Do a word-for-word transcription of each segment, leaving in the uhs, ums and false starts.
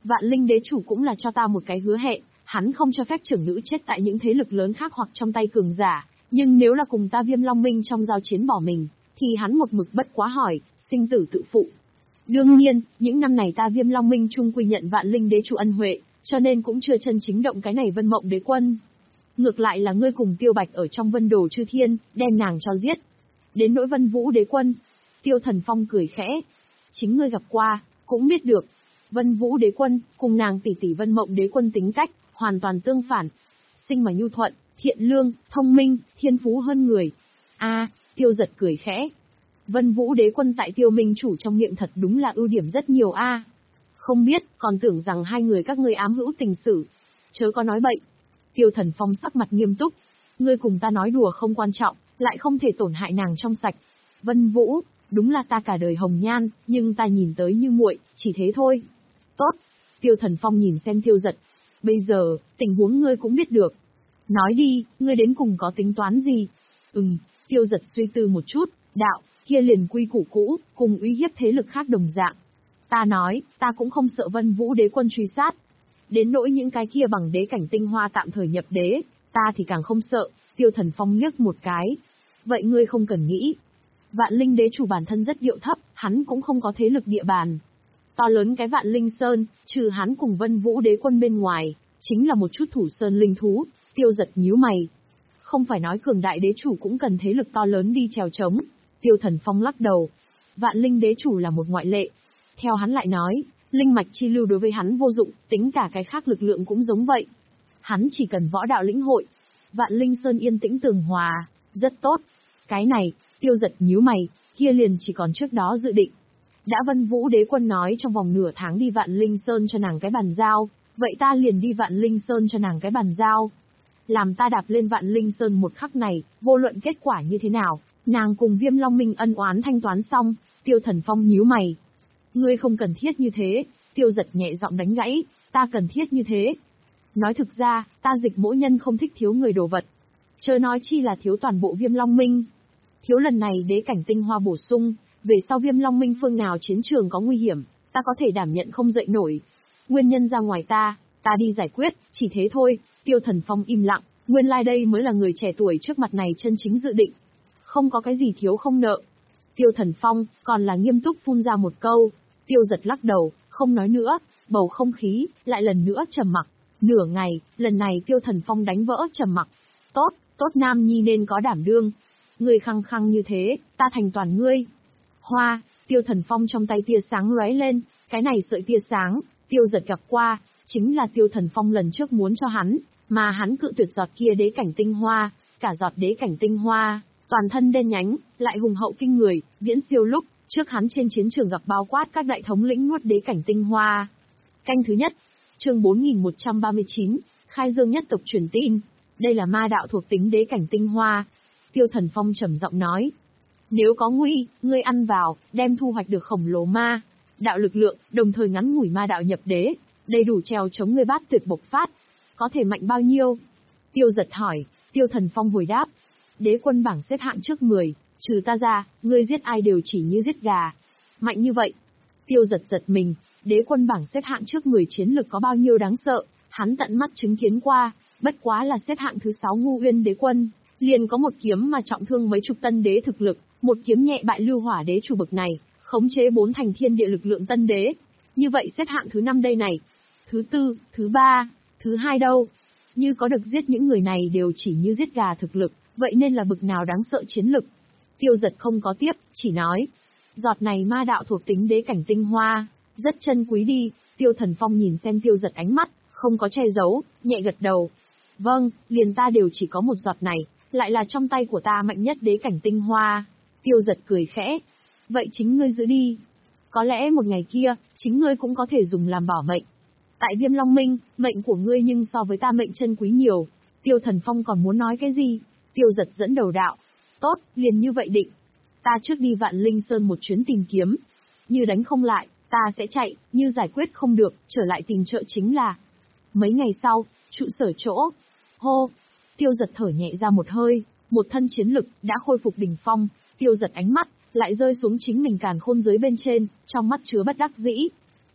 Vạn Linh đế chủ cũng là cho ta một cái hứa hẹn, hắn không cho phép trưởng nữ chết tại những thế lực lớn khác hoặc trong tay cường giả, nhưng nếu là cùng ta Viêm Long Minh trong giao chiến bỏ mình, thì hắn một mực bất quá hỏi, sinh tử tự phụ. Đương nhiên, những năm này ta Viêm Long Minh chung quy nhận Vạn Linh đế chủ ân huệ, cho nên cũng chưa chân chính động cái này Vân Mộng đế quân. Ngược lại là ngươi cùng Tiêu Bạch ở trong Vân Đồ Chư Thiên, đem nàng cho giết. Đến nỗi Vân Vũ đế quân, Tiêu Thần Phong cười khẽ. Chính ngươi gặp qua, cũng biết được. Vân Vũ đế quân, cùng nàng tỷ tỷ Vân Mộng đế quân tính cách, hoàn toàn tương phản. Sinh mà nhu thuận, thiện lương, thông minh, thiên phú hơn người. A, Tiêu Giật cười khẽ. Vân Vũ đế quân tại Tiêu Minh chủ trong miệng thật đúng là ưu điểm rất nhiều a. Không biết, còn tưởng rằng hai người các ngươi ám hữu tình sử. Chớ có nói bậy. Tiêu Thần Phong sắc mặt nghiêm túc. Ngươi cùng ta nói đùa không quan trọng, lại không thể tổn hại nàng trong sạch. Vân Vũ, đúng là ta cả đời hồng nhan, nhưng ta nhìn tới như muội, chỉ thế thôi. Tốt. Tiêu Thần Phong nhìn xem Tiêu Giật. Bây giờ, tình huống ngươi cũng biết được. Nói đi, ngươi đến cùng có tính toán gì? Ừm, Tiêu Giật suy tư một chút, đạo, kia liền quy củ cũ, cùng uy hiếp thế lực khác đồng dạng. Ta nói, ta cũng không sợ Vân Vũ đế quân truy sát. Đến nỗi những cái kia bằng đế cảnh tinh hoa tạm thời nhập đế, ta thì càng không sợ. Tiêu Thần Phong liếc một cái. Vậy ngươi không cần nghĩ. Vạn Linh đế chủ bản thân rất điệu thấp, hắn cũng không có thế lực địa bàn. To lớn cái Vạn Linh Sơn, trừ hắn cùng Vân Vũ đế quân bên ngoài, chính là một chút thủ sơn linh thú. Tiêu Giật nhíu mày. Không phải nói cường đại đế chủ cũng cần thế lực to lớn đi chèo chống. Tiêu Thần Phong lắc đầu. Vạn Linh đế chủ là một ngoại lệ. Theo hắn lại nói, linh mạch chi lưu đối với hắn vô dụng, tính cả cái khác lực lượng cũng giống vậy. Hắn chỉ cần võ đạo lĩnh hội. Vạn Linh Sơn yên tĩnh tường hòa, rất tốt. Cái này, Tiêu Giật nhíu mày, kia liền chỉ còn trước đó dự định. Đã Vân Vũ đế quân nói trong vòng nửa tháng đi Vạn Linh Sơn cho nàng cái bàn giao, vậy ta liền đi Vạn Linh Sơn cho nàng cái bàn giao. Làm ta đạp lên Vạn Linh Sơn một khắc này, vô luận kết quả như thế nào, nàng cùng Viêm Long Minh ân oán thanh toán xong. Tiêu Thần Phong nhíu mày. Ngươi không cần thiết như thế. Tiêu Giật nhẹ giọng đánh gãy, ta cần thiết như thế. Nói thực ra, ta Dịch Mỗ Nhân không thích thiếu người đồ vật. Chớ nói chi là thiếu toàn bộ Viêm Long Minh. Thiếu lần này đế cảnh tinh hoa bổ sung, về sau Viêm Long Minh phương nào chiến trường có nguy hiểm, ta có thể đảm nhận không dậy nổi. Nguyên nhân ra ngoài ta, ta đi giải quyết, chỉ thế thôi. Tiêu Thần Phong im lặng, nguyên lai like đây mới là người trẻ tuổi trước mặt này chân chính dự định. Không có cái gì thiếu không nợ. Tiêu Thần Phong, còn là nghiêm túc phun ra một câu. Tiêu Giật lắc đầu, không nói nữa, bầu không khí, lại lần nữa trầm mặc. Nửa ngày, lần này Tiêu Thần Phong đánh vỡ trầm mặc. Tốt, tốt nam nhi nên có đảm đương. Ngươi khăng khăng như thế, ta thành toàn ngươi. Hoa, Tiêu Thần Phong trong tay tia sáng lóe lên, cái này sợi tia sáng, Tiêu Giật gặp qua, chính là Tiêu Thần Phong lần trước muốn cho hắn, mà hắn cự tuyệt giọt kia đế cảnh tinh hoa, cả giọt đế cảnh tinh hoa, toàn thân đen nhánh, lại hùng hậu kinh người, viễn siêu lúc trước hắn trên chiến trường gặp bao quát các đại thống lĩnh nuốt đế cảnh tinh hoa. Canh thứ nhất, chương bốn nghìn một trăm ba mươi chín, Khai Dương nhất tộc truyền tin, đây là ma đạo thuộc tính đế cảnh tinh hoa. Tiêu Thần Phong trầm giọng nói, nếu có nguy, ngươi ăn vào, đem thu hoạch được khổng lồ ma đạo lực lượng, đồng thời ngắn ngủi ma đạo nhập đế, đầy đủ trèo chống ngươi bát tuyệt bộc phát. Có thể mạnh bao nhiêu? Tiêu Giật hỏi. Tiêu Thần Phong hồi đáp, đế quân bảng xếp hạng trước mười, trừ ta ra, ngươi giết ai đều chỉ như giết gà. Mạnh như vậy. Tiêu Giật giật mình, đế quân bảng xếp hạng trước mười chiến lực có bao nhiêu đáng sợ, hắn tận mắt chứng kiến qua, bất quá là xếp hạng thứ sáu Ngu Uyên đế quân, liền có một kiếm mà trọng thương mấy chục tân đế thực lực, một kiếm nhẹ bại Lưu Hỏa đế chủ bậc này, khống chế bốn thành thiên địa lực lượng tân đế. Như vậy xếp hạng thứ năm đây này. Thứ tư, thứ ba, thứ hai đâu? Như có được giết những người này đều chỉ như giết gà thực lực, vậy nên là bực nào đáng sợ chiến lực. Tiêu Giật không có tiếp, chỉ nói, giọt này ma đạo thuộc tính đế cảnh tinh hoa, rất chân quý đi. Tiêu Thần Phong nhìn xem Tiêu Giật ánh mắt, không có che giấu, nhẹ gật đầu. Vâng, liền ta đều chỉ có một giọt này, lại là trong tay của ta mạnh nhất đế cảnh tinh hoa. Tiêu Giật cười khẽ. Vậy chính ngươi giữ đi. Có lẽ một ngày kia, chính ngươi cũng có thể dùng làm bảo mệnh. Tại Viêm Long Minh, mệnh của ngươi nhưng so với ta mệnh chân quý nhiều. Tiêu Thần Phong còn muốn nói cái gì? Tiêu Giật dẫn đầu đạo. Tốt, liền như vậy định. Ta trước đi Vạn Linh Sơn một chuyến tìm kiếm. Như đánh không lại, ta sẽ chạy, như giải quyết không được, trở lại tìm trợ chính là. Mấy ngày sau, trụ sở chỗ. Hô! Tiêu Giật thở nhẹ ra một hơi, một thân chiến lực, đã khôi phục đỉnh phong. Tiêu Giật ánh mắt, lại rơi xuống chính mình càn khôn giới bên trên, trong mắt chứa bất đắc dĩ.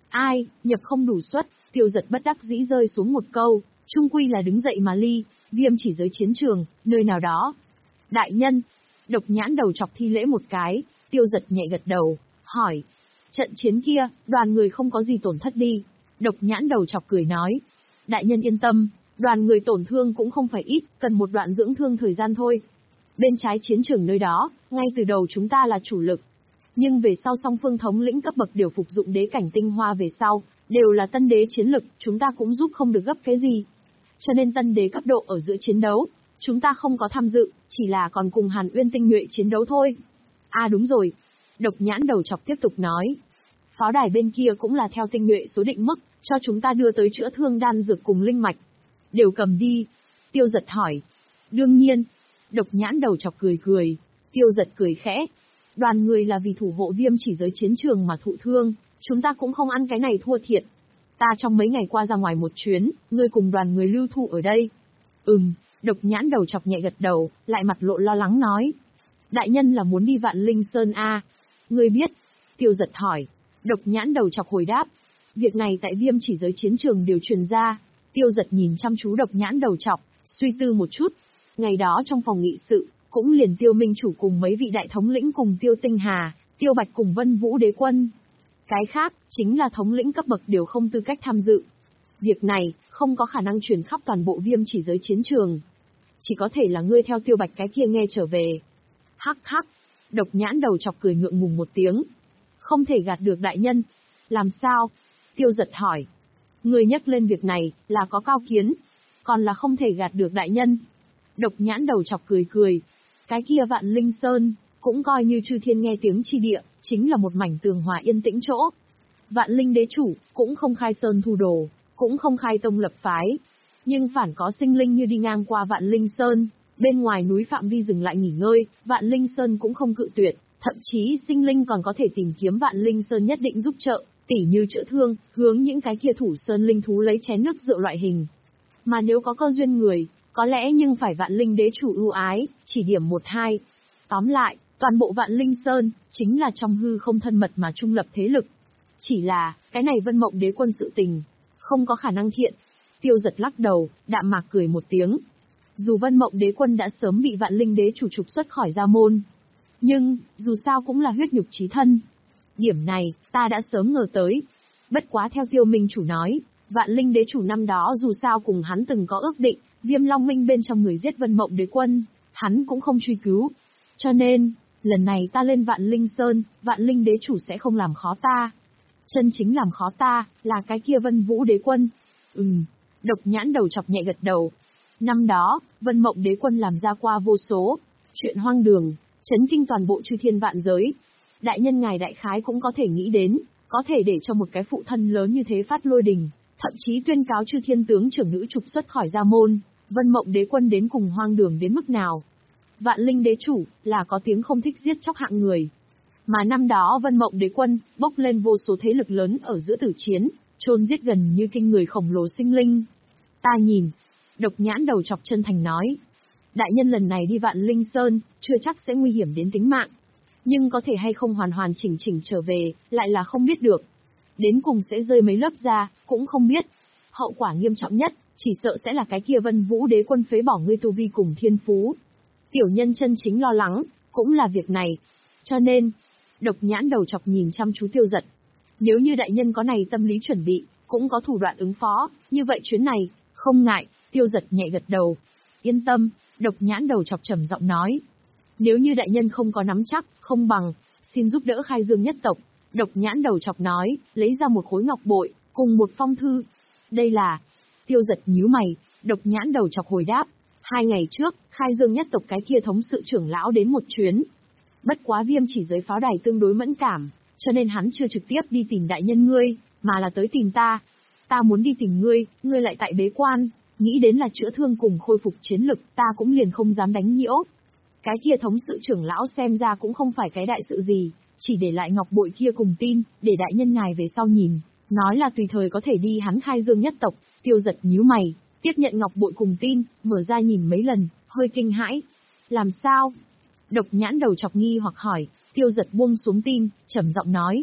Ai, nhập không đủ suất, Tiêu Giật bất đắc dĩ rơi xuống một câu, chung quy là đứng dậy mà ly, viêm chỉ giới chiến trường, nơi nào đó. Đại nhân, Độc Nhãn đầu chọc thi lễ một cái, Tiêu Giật nhẹ gật đầu, hỏi. Trận chiến kia, đoàn người không có gì tổn thất đi. Độc Nhãn đầu chọc cười nói. Đại nhân yên tâm, đoàn người tổn thương cũng không phải ít, cần một đoạn dưỡng thương thời gian thôi. Bên trái chiến trường nơi đó, ngay từ đầu chúng ta là chủ lực. Nhưng về sau song phương thống lĩnh cấp bậc đều phục dụng đế cảnh tinh hoa về sau, đều là tân đế chiến lực, chúng ta cũng giúp không được gấp cái gì. Cho nên tân đế cấp độ ở giữa chiến đấu, chúng ta không có tham dự, chỉ là còn cùng Hàn Uyên tinh nhuệ chiến đấu thôi. À đúng rồi. Độc Nhãn đầu chọc tiếp tục nói. Pháo đài bên kia cũng là theo tinh nhuệ số định mức, cho chúng ta đưa tới chữa thương đan dược cùng linh mạch. Đều cầm đi. Tiêu Giật hỏi. Đương nhiên. Độc Nhãn đầu chọc cười cười. Tiêu Giật cười khẽ. Đoàn người là vì thủ hộ viêm chỉ giới chiến trường mà thụ thương, chúng ta cũng không ăn cái này thua thiệt. Ta trong mấy ngày qua ra ngoài một chuyến, ngươi cùng đoàn người lưu thụ ở đây. Ừm, Độc Nhãn đầu chọc nhẹ gật đầu, lại mặt lộ lo lắng nói. Đại nhân là muốn đi Vạn Linh Sơn a? Ngươi biết? Tiêu Giật hỏi. Độc Nhãn đầu chọc hồi đáp. Việc này tại viêm chỉ giới chiến trường đều truyền ra. Tiêu Giật nhìn chăm chú Độc Nhãn đầu chọc, suy tư một chút. Ngày đó trong phòng nghị sự, cũng liền Tiêu Minh chủ cùng mấy vị đại thống lĩnh cùng Tiêu Tinh Hà, Tiêu Bạch cùng Vân Vũ đế quân. Cái khác, chính là thống lĩnh cấp bậc đều không tư cách tham dự. Việc này, không có khả năng truyền khắp toàn bộ viêm chỉ giới chiến trường. Chỉ có thể là ngươi theo Tiêu Bạch cái kia nghe trở về. Hắc hắc, Độc Nhãn đầu chọc cười ngượng ngùng một tiếng. Không thể gạt được đại nhân. Làm sao? Tiêu Giật hỏi. Ngươi nhắc lên việc này, là có cao kiến. Còn là không thể gạt được đại nhân. Độc Nhãn đầu chọc cười cười. Cái kia Vạn Linh Sơn, cũng coi như chư thiên nghe tiếng chi địa, chính là một mảnh tường hòa yên tĩnh chỗ. Vạn Linh đế chủ, cũng không khai sơn thu đồ, cũng không khai tông lập phái. Nhưng phản có sinh linh như đi ngang qua Vạn Linh Sơn, bên ngoài núi phạm vi dừng lại nghỉ ngơi, Vạn Linh Sơn cũng không cự tuyệt, thậm chí sinh linh còn có thể tìm kiếm Vạn Linh Sơn nhất định giúp trợ, tỉ như chữa thương, hướng những cái kia thủ sơn linh thú lấy chén nước rượu loại hình. Mà nếu có cơ duyên người, có lẽ nhưng phải Vạn Linh đế chủ ưu ái, chỉ điểm một hai. Tóm lại, toàn bộ Vạn Linh Sơn, chính là trong hư không thân mật mà trung lập thế lực. Chỉ là, cái này Vân Mộng đế quân sự tình, không có khả năng thiện. Tiêu Giật lắc đầu, đạm mạc cười một tiếng. Dù Vân Mộng đế quân đã sớm bị Vạn Linh đế chủ trục xuất khỏi gia môn, nhưng, dù sao cũng là huyết nhục chí thân. Điểm này, ta đã sớm ngờ tới. Bất quá theo Tiêu Minh chủ nói, Vạn Linh đế chủ năm đó dù sao cùng hắn từng có ước định, Viêm Long Minh bên trong người giết Vân Mộng đế quân, hắn cũng không truy cứu. Cho nên, lần này ta lên Vạn Linh Sơn, Vạn Linh đế chủ sẽ không làm khó ta. Chân chính làm khó ta, là cái kia Vân Vũ đế quân. Ừm, Độc Nhãn đầu chọc nhẹ gật đầu. Năm đó, Vân Mộng đế quân làm ra qua vô số chuyện hoang đường, chấn kinh toàn bộ chư thiên vạn giới. Đại nhân ngài đại khái cũng có thể nghĩ đến, có thể để cho một cái phụ thân lớn như thế phát lôi đình, thậm chí tuyên cáo chư thiên tướng trưởng nữ trục xuất khỏi gia môn, Vân Mộng đế quân đến cùng hoang đường đến mức nào. Vạn Linh đế chủ, là có tiếng không thích giết chóc hạng người. Mà năm đó Vân Mộng đế quân, bốc lên vô số thế lực lớn ở giữa tử chiến, chôn giết gần như kinh người khổng lồ sinh linh. Ta nhìn, Độc Nhãn đầu chọc chân thành nói. Đại nhân lần này đi Vạn Linh Sơn, chưa chắc sẽ nguy hiểm đến tính mạng. Nhưng có thể hay không hoàn hoàn chỉnh chỉnh trở về, lại là không biết được. Đến cùng sẽ rơi mấy lớp da, cũng không biết. Hậu quả nghiêm trọng nhất, chỉ sợ sẽ là cái kia Vân Vũ đế quân phế bỏ ngươi tu vi cùng thiên phú. Tiểu nhân chân chính lo lắng, cũng là việc này. Cho nên, Độc Nhãn đầu chọc nhìn chăm chú Tiêu Giật. Nếu như đại nhân có này tâm lý chuẩn bị, cũng có thủ đoạn ứng phó, như vậy chuyến này, không ngại. Tiêu Giật nhẹ gật đầu. Yên tâm, Độc Nhãn đầu chọc trầm giọng nói. Nếu như đại nhân không có nắm chắc, không bằng, xin giúp đỡ khai dương nhất tộc. Độc Nhãn đầu chọc nói, lấy ra một khối ngọc bội, cùng một phong thư. Đây là... Tiêu Giật nhíu mày, Độc Nhãn đầu chọc hồi đáp. Hai ngày trước, khai dương nhất tộc cái kia thống sự trưởng lão đến một chuyến. Bất quá viêm chỉ giới pháo đài tương đối mẫn cảm, cho nên hắn chưa trực tiếp đi tìm đại nhân ngươi, mà là tới tìm ta. Ta muốn đi tìm ngươi, ngươi lại tại bế quan, nghĩ đến là chữa thương cùng khôi phục chiến lực, ta cũng liền không dám đánh nhiễu. Cái kia thống sự trưởng lão xem ra cũng không phải cái đại sự gì, chỉ để lại ngọc bội kia cùng tin, để đại nhân ngài về sau nhìn, nói là tùy thời có thể đi hắn khai dương nhất tộc. Tiêu Giật nhíu mày, tiếp nhận ngọc bội cùng tin, mở ra nhìn mấy lần, hơi kinh hãi. Làm sao? Độc Nhãn đầu chọc nghi hoặc hỏi. Tiêu Giật buông xuống tin, trầm giọng nói.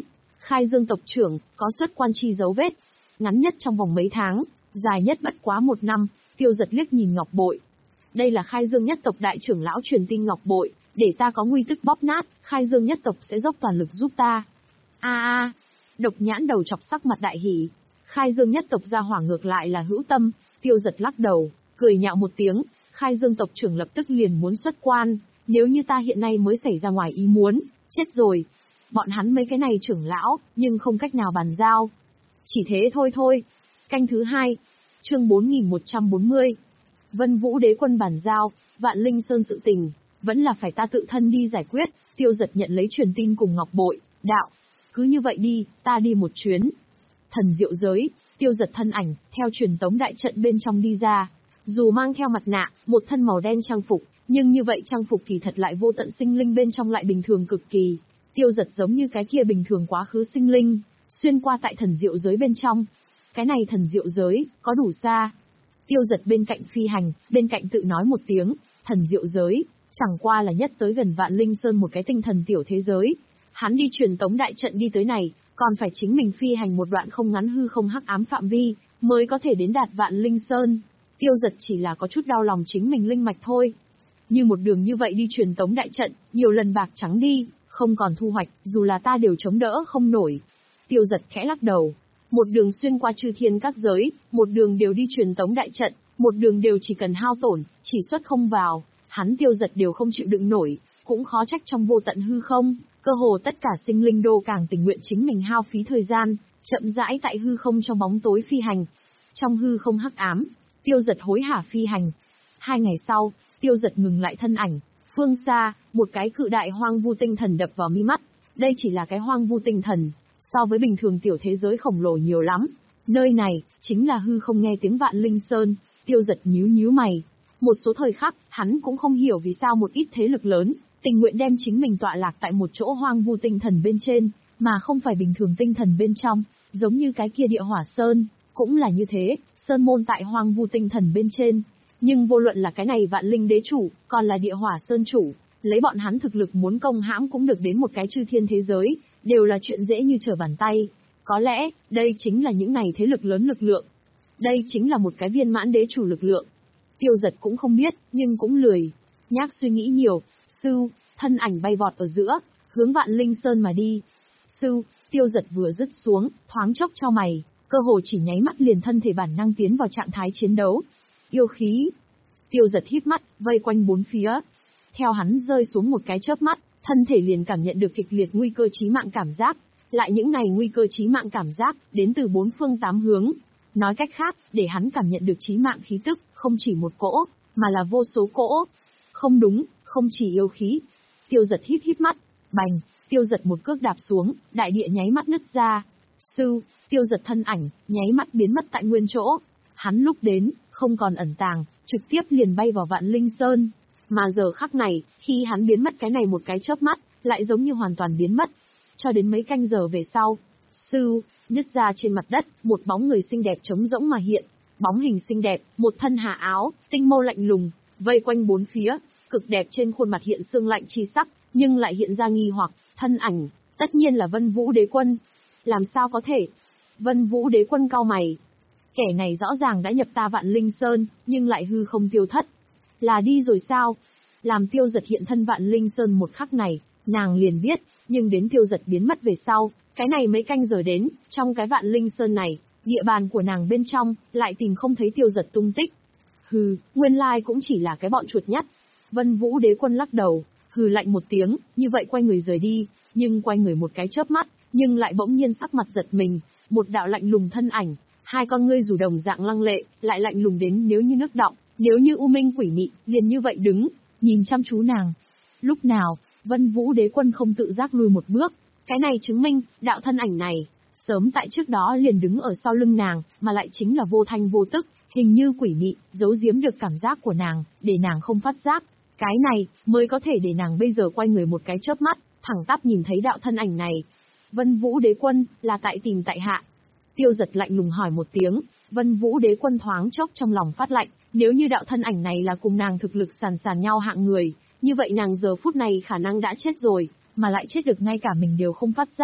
Khai Dương tộc trưởng, có xuất quan chi dấu vết. Ngắn nhất trong vòng mấy tháng, dài nhất bất quá một năm. Tiêu Giật liếc nhìn Ngọc Bội. Đây là Khai Dương nhất tộc đại trưởng lão truyền tin Ngọc Bội, để ta có nguy tức bóp nát, Khai Dương nhất tộc sẽ dốc toàn lực giúp ta. A a, Độc Nhãn đầu chọc sắc mặt đại hỉ. Khai Dương nhất tộc ra hỏa ngược lại là hữu tâm. Tiêu Giật lắc đầu, cười nhạo một tiếng. Khai Dương tộc trưởng lập tức liền muốn xuất quan, nếu như ta hiện nay mới xảy ra ngoài ý muốn, chết rồi. Bọn hắn mấy cái này trưởng lão, nhưng không cách nào bàn giao. Chỉ thế thôi thôi. Canh thứ hai, chương bốn nghìn một trăm bốn mươi. Vân Vũ đế quân bàn giao, Vạn Linh Sơn sự tình, vẫn là phải ta tự thân đi giải quyết. Tiêu Giật nhận lấy truyền tin cùng Ngọc Bội, đạo. Cứ như vậy đi, ta đi một chuyến. Thần diệu giới, Tiêu Giật thân ảnh, theo truyền tống đại trận bên trong đi ra. Dù mang theo mặt nạ, một thân màu đen trang phục, nhưng như vậy trang phục kỳ thật lại vô tận sinh linh bên trong lại bình thường cực kỳ. Tiêu Giật giống như cái kia bình thường quá khứ sinh linh, xuyên qua tại thần diệu giới bên trong. Cái này thần diệu giới, có đủ xa. Tiêu Giật bên cạnh phi hành, bên cạnh tự nói một tiếng, thần diệu giới, chẳng qua là nhất tới gần Vạn Linh Sơn một cái tinh thần tiểu thế giới. Hắn đi truyền tống đại trận đi tới này, còn phải chính mình phi hành một đoạn không ngắn hư không hắc ám phạm vi, mới có thể đến đạt Vạn Linh Sơn. Tiêu Giật chỉ là có chút đau lòng chính mình linh mạch thôi. Như một đường như vậy đi truyền tống đại trận, nhiều lần bạc trắng đi, không còn thu hoạch, dù là ta đều chống đỡ không nổi. Tiêu Giật khẽ lắc đầu. Một đường xuyên qua chư thiên các giới, một đường đều đi truyền tống đại trận, một đường đều chỉ cần hao tổn, chỉ xuất không vào, hắn Tiêu Giật đều không chịu đựng nổi, cũng khó trách trong vô tận hư không, cơ hồ tất cả sinh linh đô càng tình nguyện chính mình hao phí thời gian, chậm rãi tại hư không trong bóng tối phi hành. Trong hư không hắc ám, Tiêu Giật hối hả phi hành. Hai ngày sau, Tiêu Giật ngừng lại thân ảnh, phương xa, một cái cự đại hoang vu tinh thần đập vào mi mắt. Đây chỉ là cái hoang vu tinh thần, so với bình thường tiểu thế giới khổng lồ nhiều lắm. Nơi này, chính là hư không nghe tiếng Vạn Linh Sơn. Tiêu Giật nhíu nhíu mày. Một số thời khắc, hắn cũng không hiểu vì sao một ít thế lực lớn, tình nguyện đem chính mình tọa lạc tại một chỗ hoang vu tinh thần bên trên, mà không phải bình thường tinh thần bên trong, giống như cái kia địa hỏa sơn, cũng là như thế, sơn môn tại hoang vu tinh thần bên trên. Nhưng vô luận là cái này Vạn Linh đế chủ, còn là địa hỏa sơn chủ, lấy bọn hắn thực lực muốn công hãm cũng được đến một cái chư thiên thế giới, đều là chuyện dễ như trở bàn tay. Có lẽ, đây chính là những này thế lực lớn lực lượng. Đây chính là một cái viên mãn đế chủ lực lượng. Tiêu Giật cũng không biết, nhưng cũng lười nhác suy nghĩ nhiều. Sư, thân ảnh bay vọt ở giữa, hướng Vạn Linh Sơn mà đi. Sư, Tiêu Giật vừa dứt xuống, thoáng chốc cho mày, cơ hồ chỉ nháy mắt liền thân thể bản năng tiến vào trạng thái chiến đấu. Yêu khí. Tiêu Giật híp mắt, vây quanh bốn phía. Theo hắn rơi xuống một cái chớp mắt, thân thể liền cảm nhận được kịch liệt nguy cơ chí mạng cảm giác. Lại những này nguy cơ chí mạng cảm giác, đến từ bốn phương tám hướng. Nói cách khác, để hắn cảm nhận được chí mạng khí tức, không chỉ một cỗ, mà là vô số cỗ. Không đúng, không chỉ yêu khí. Tiêu Giật híp híp mắt, bành, Tiêu Giật một cước đạp xuống, đại địa nháy mắt nứt ra. Sư, Tiêu Giật thân ảnh, nháy mắt biến mất tại nguyên chỗ. Hắn lúc đến, không còn ẩn tàng, trực tiếp liền bay vào Vạn Linh Sơn. Mà giờ khắc này, khi hắn biến mất cái này một cái chớp mắt, lại giống như hoàn toàn biến mất. Cho đến mấy canh giờ về sau, sư, nứt ra trên mặt đất, một bóng người xinh đẹp trống rỗng mà hiện. Bóng hình xinh đẹp, một thân hạ áo, tinh mâu lạnh lùng, vây quanh bốn phía, cực đẹp trên khuôn mặt hiện sương lạnh chi sắc, nhưng lại hiện ra nghi hoặc, thân ảnh, tất nhiên là Vân Vũ đế quân. Làm sao có thể? Vân Vũ đế quân cau mày. Kẻ này rõ ràng đã nhập ta Vạn Linh Sơn, nhưng lại hư không tiêu thất. Là đi rồi sao? Làm Tiêu Giật hiện thân Vạn Linh Sơn một khắc này, nàng liền biết, nhưng đến Tiêu Giật biến mất về sau, cái này mấy canh giờ đến, trong cái Vạn Linh Sơn này, địa bàn của nàng bên trong, lại tìm không thấy Tiêu Giật tung tích. Hừ, nguyên lai cũng chỉ là cái bọn chuột nhắt. Vân Vũ đế quân lắc đầu, hừ lạnh một tiếng, như vậy quay người rời đi, nhưng quay người một cái chớp mắt, nhưng lại bỗng nhiên sắc mặt giật mình, một đạo lạnh lùng thân ảnh, hai con ngươi dù đồng dạng lăng lệ, lại lạnh lùng đến nếu như nước động, nếu như u minh quỷ mị, liền như vậy đứng, nhìn chăm chú nàng. Lúc nào, Vân Vũ đế quân không tự giác lùi một bước, cái này chứng minh, đạo thân ảnh này, sớm tại trước đó liền đứng ở sau lưng nàng, mà lại chính là vô thanh vô tức, hình như quỷ mị, giấu giếm được cảm giác của nàng, để nàng không phát giác. Cái này, mới có thể để nàng bây giờ quay người một cái chớp mắt, thẳng tắp nhìn thấy đạo thân ảnh này. Vân Vũ đế quân, là tại tìm tại hạ. Tiêu Giật lạnh lùng hỏi một tiếng, Vân Vũ đế quân thoáng chốc trong lòng phát lạnh, nếu như đạo thân ảnh này là cùng nàng thực lực sàn sàn nhau hạng người, như vậy nàng giờ phút này khả năng đã chết rồi, mà lại chết được ngay cả mình đều không phát giác,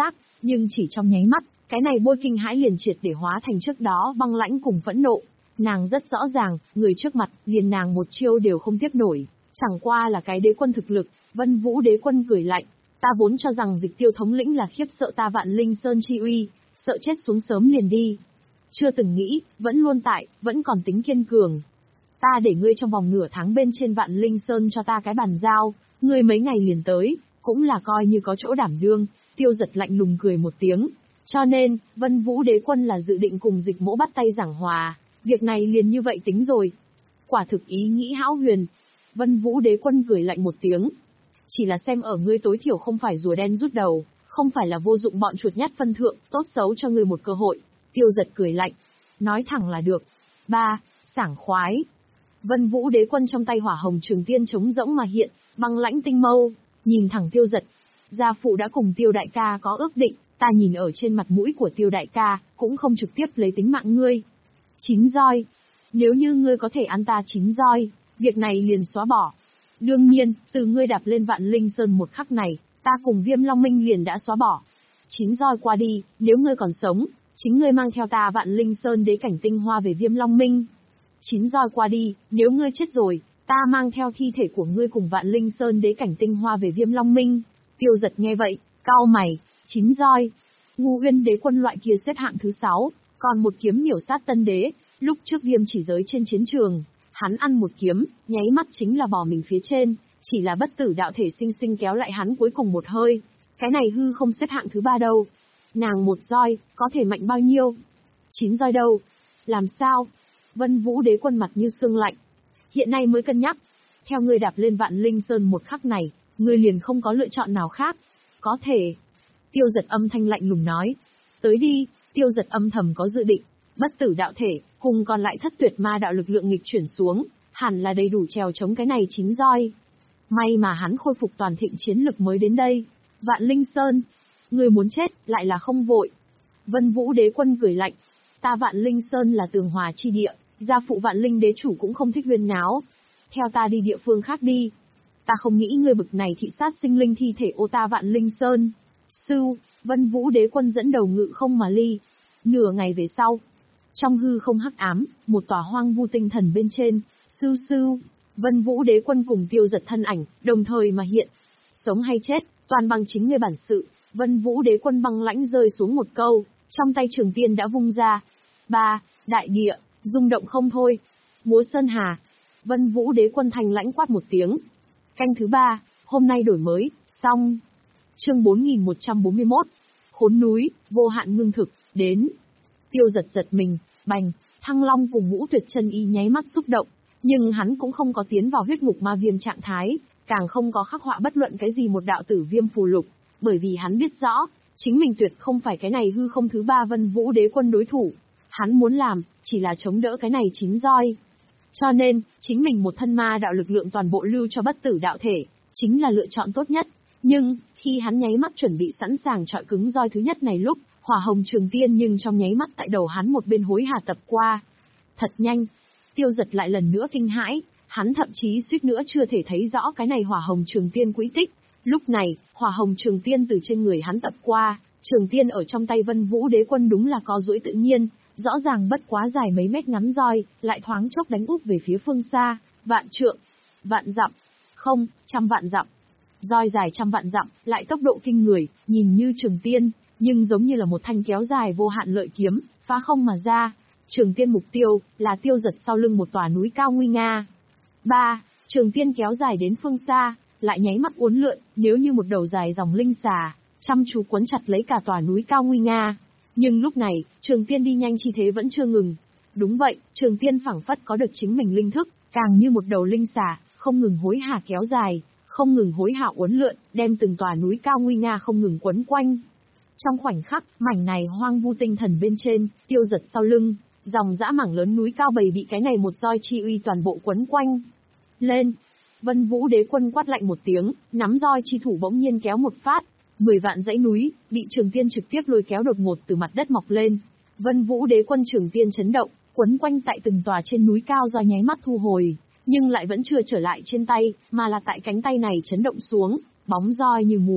Nhưng chỉ trong nháy mắt, cái này bôi kinh hãi liền triệt để hóa thành trước đó băng lãnh cùng phẫn nộ. Nàng rất rõ ràng, người trước mặt, liền nàng một chiêu đều không tiếp nổi, chẳng qua là cái đế quân thực lực. Vân Vũ đế quân cười lạnh, ta vốn cho rằng Dịch Tiêu thống lĩnh là khiếp sợ ta Vạn Linh Sơn chi uy, sợ chết xuống sớm liền đi. Chưa từng nghĩ, vẫn luôn tại, vẫn còn tính kiên cường. Ta để ngươi trong vòng nửa tháng bên trên Vạn Linh Sơn cho ta cái bàn giao, ngươi mấy ngày liền tới, cũng là coi như có chỗ đảm đương. Tiêu Giật lạnh lùng cười một tiếng. Cho nên, Vân Vũ đế quân là dự định cùng Dịch Mỗ bắt tay giảng hòa, việc này liền như vậy tính rồi. Quả thực ý nghĩ hão huyền. Vân Vũ đế quân cười lạnh một tiếng. Chỉ là xem ở ngươi tối thiểu không phải rùa đen rút đầu, không phải là vô dụng bọn chuột nhắt phân thượng, tốt xấu cho ngươi một cơ hội. Tiêu Giật cười lạnh. Nói thẳng là được. Ba, sảng khoái. Vân Vũ đế quân trong tay hỏa hồng trường tiên trống rỗng mà hiện, băng lãnh tinh mâu, nhìn thẳng Tiêu Giật. Gia phụ đã cùng Tiêu đại ca có ước định, ta nhìn ở trên mặt mũi của Tiêu đại ca, cũng không trực tiếp lấy tính mạng ngươi. Chín roi. Nếu như ngươi có thể ăn ta chín roi, việc này liền xóa bỏ. Đương nhiên, từ ngươi đạp lên Vạn Linh Sơn một khắc này, ta cùng Viêm Long Minh liền đã xóa bỏ. Chín roi qua đi, nếu ngươi còn sống, chính ngươi mang theo ta Vạn Linh Sơn đế cảnh tinh hoa về Viêm Long Minh. Chín roi qua đi, nếu ngươi chết rồi, ta mang theo thi thể của ngươi cùng Vạn Linh Sơn đế cảnh tinh hoa về Viêm Long Minh. Tiêu Giật nghe vậy, cau mày, chín roi. Ngũ Uyên đế quân loại kia xếp hạng thứ sáu, còn một kiếm miểu sát tân đế, lúc trước Viêm chỉ giới trên chiến trường, hắn ăn một kiếm, nháy mắt chính là bỏ mình phía trên, chỉ là bất tử đạo thể sinh sinh kéo lại hắn cuối cùng một hơi. Cái này hư không xếp hạng thứ ba đâu. Nàng một roi, có thể mạnh bao nhiêu? Chín roi đâu? Làm sao? Vân Vũ đế quân mặt như xương lạnh. Hiện nay mới cân nhắc. Theo ngươi đạp lên Vạn Linh Sơn một khắc này, ngươi liền không có lựa chọn nào khác. Có thể. Tiêu Giật âm thanh lạnh lùng nói. Tới đi. Tiêu Giật âm thầm có dự định. Bất tử đạo thể, cùng còn lại thất tuyệt ma đạo lực lượng nghịch chuyển xuống, hẳn là đầy đủ trèo chống cái này chín roi. May mà hắn khôi phục toàn thịnh chiến lực mới đến đây. Vạn Linh Sơn. Người muốn chết, lại là không vội. Vân Vũ đế quân cười lạnh. Ta Vạn Linh Sơn là tường hòa chi địa, gia phụ Vạn Linh đế chủ cũng không thích huyên náo. Theo ta đi địa phương khác đi. Ta không nghĩ ngươi bực này thị sát sinh linh thi thể ô ta Vạn Linh Sơn. Sưu, Vân Vũ đế quân dẫn đầu ngự không mà ly. Nửa ngày về sau, trong hư không hắc ám, một tòa hoang vu tinh thần bên trên, sưu sưu, Vân Vũ đế quân cùng Tiêu Giật thân ảnh, đồng thời mà hiện. Sống hay chết, toàn bằng chính ngươi bản sự. Vân Vũ đế quân băng lãnh rơi xuống một câu, trong tay trường tiên đã vung ra. Ba, đại địa, rung động không thôi. Múa sơn hà. Vân Vũ đế quân thành lãnh quát một tiếng. Canh thứ ba, hôm nay đổi mới, xong. Chương bốn nghìn một trăm bốn mươi mốt. Khốn núi, vô hạn ngưng thực, đến. Tiêu Giật giật mình, bành, Thăng Long cùng Ngũ Tuyệt Chân Y nháy mắt xúc động, nhưng hắn cũng không có tiến vào huyết ngục ma viêm trạng thái, càng không có khắc họa bất luận cái gì một đạo tử viêm phù lục, bởi vì hắn biết rõ, chính mình tuyệt không phải cái này hư không thứ ba Vân Vũ đế quân đối thủ. Hắn muốn làm, chỉ là chống đỡ cái này chín roi. Cho nên, chính mình một thân ma đạo lực lượng toàn bộ lưu cho bất tử đạo thể, chính là lựa chọn tốt nhất. Nhưng, khi hắn nháy mắt chuẩn bị sẵn sàng chọi cứng roi thứ nhất này lúc, hỏa hồng trường tiên nhưng trong nháy mắt tại đầu hắn một bên hối hả tập qua. Thật nhanh. Tiêu Giật lại lần nữa kinh hãi, hắn thậm chí suýt nữa chưa thể thấy rõ cái này hỏa hồng trường tiên quỹ tích. Lúc này, hỏa hồng trường tiên từ trên người hắn tập qua, trường tiên ở trong tay Vân Vũ đế quân đúng là có duỗi tự nhiên, rõ ràng bất quá dài mấy mét ngắn roi, lại thoáng chốc đánh úp về phía phương xa, vạn trượng, vạn dặm, không, trăm vạn dặm. Roi dài trăm vạn dặm, lại tốc độ kinh người, nhìn như trường tiên, nhưng giống như là một thanh kéo dài vô hạn lợi kiếm, phá không mà ra. Trường tiên mục tiêu, là Tiêu Giật sau lưng một tòa núi cao nguy nga. Ba, trường tiên kéo dài đến phương xa, lại nháy mắt uốn lượn, nếu như một đầu dài dòng linh xà, chăm chú quấn chặt lấy cả tòa núi cao nguy nga. Nhưng lúc này, trường tiên đi nhanh chi thế vẫn chưa ngừng. Đúng vậy, trường tiên phảng phất có được chính mình linh thức, càng như một đầu linh xà, không ngừng hối hả kéo dài, không ngừng hối hả uốn lượn, đem từng tòa núi cao nguy nga không ngừng quấn quanh. Trong khoảnh khắc, mảnh này hoang vu tinh thần bên trên, Tiêu Giật sau lưng, dòng dã mảng lớn núi cao bầy bị cái này một roi chi uy toàn bộ quấn quanh. Lên! Vân Vũ đế quân quát lạnh một tiếng, nắm roi chi thủ bỗng nhiên kéo một phát, mười vạn dãy núi, bị trường tiên trực tiếp lôi kéo đột ngột từ mặt đất mọc lên. Vân Vũ đế quân trường tiên chấn động, quấn quanh tại từng tòa trên núi cao do nháy mắt thu hồi, nhưng lại vẫn chưa trở lại trên tay, mà là tại cánh tay này chấn động xuống, bóng roi như múa.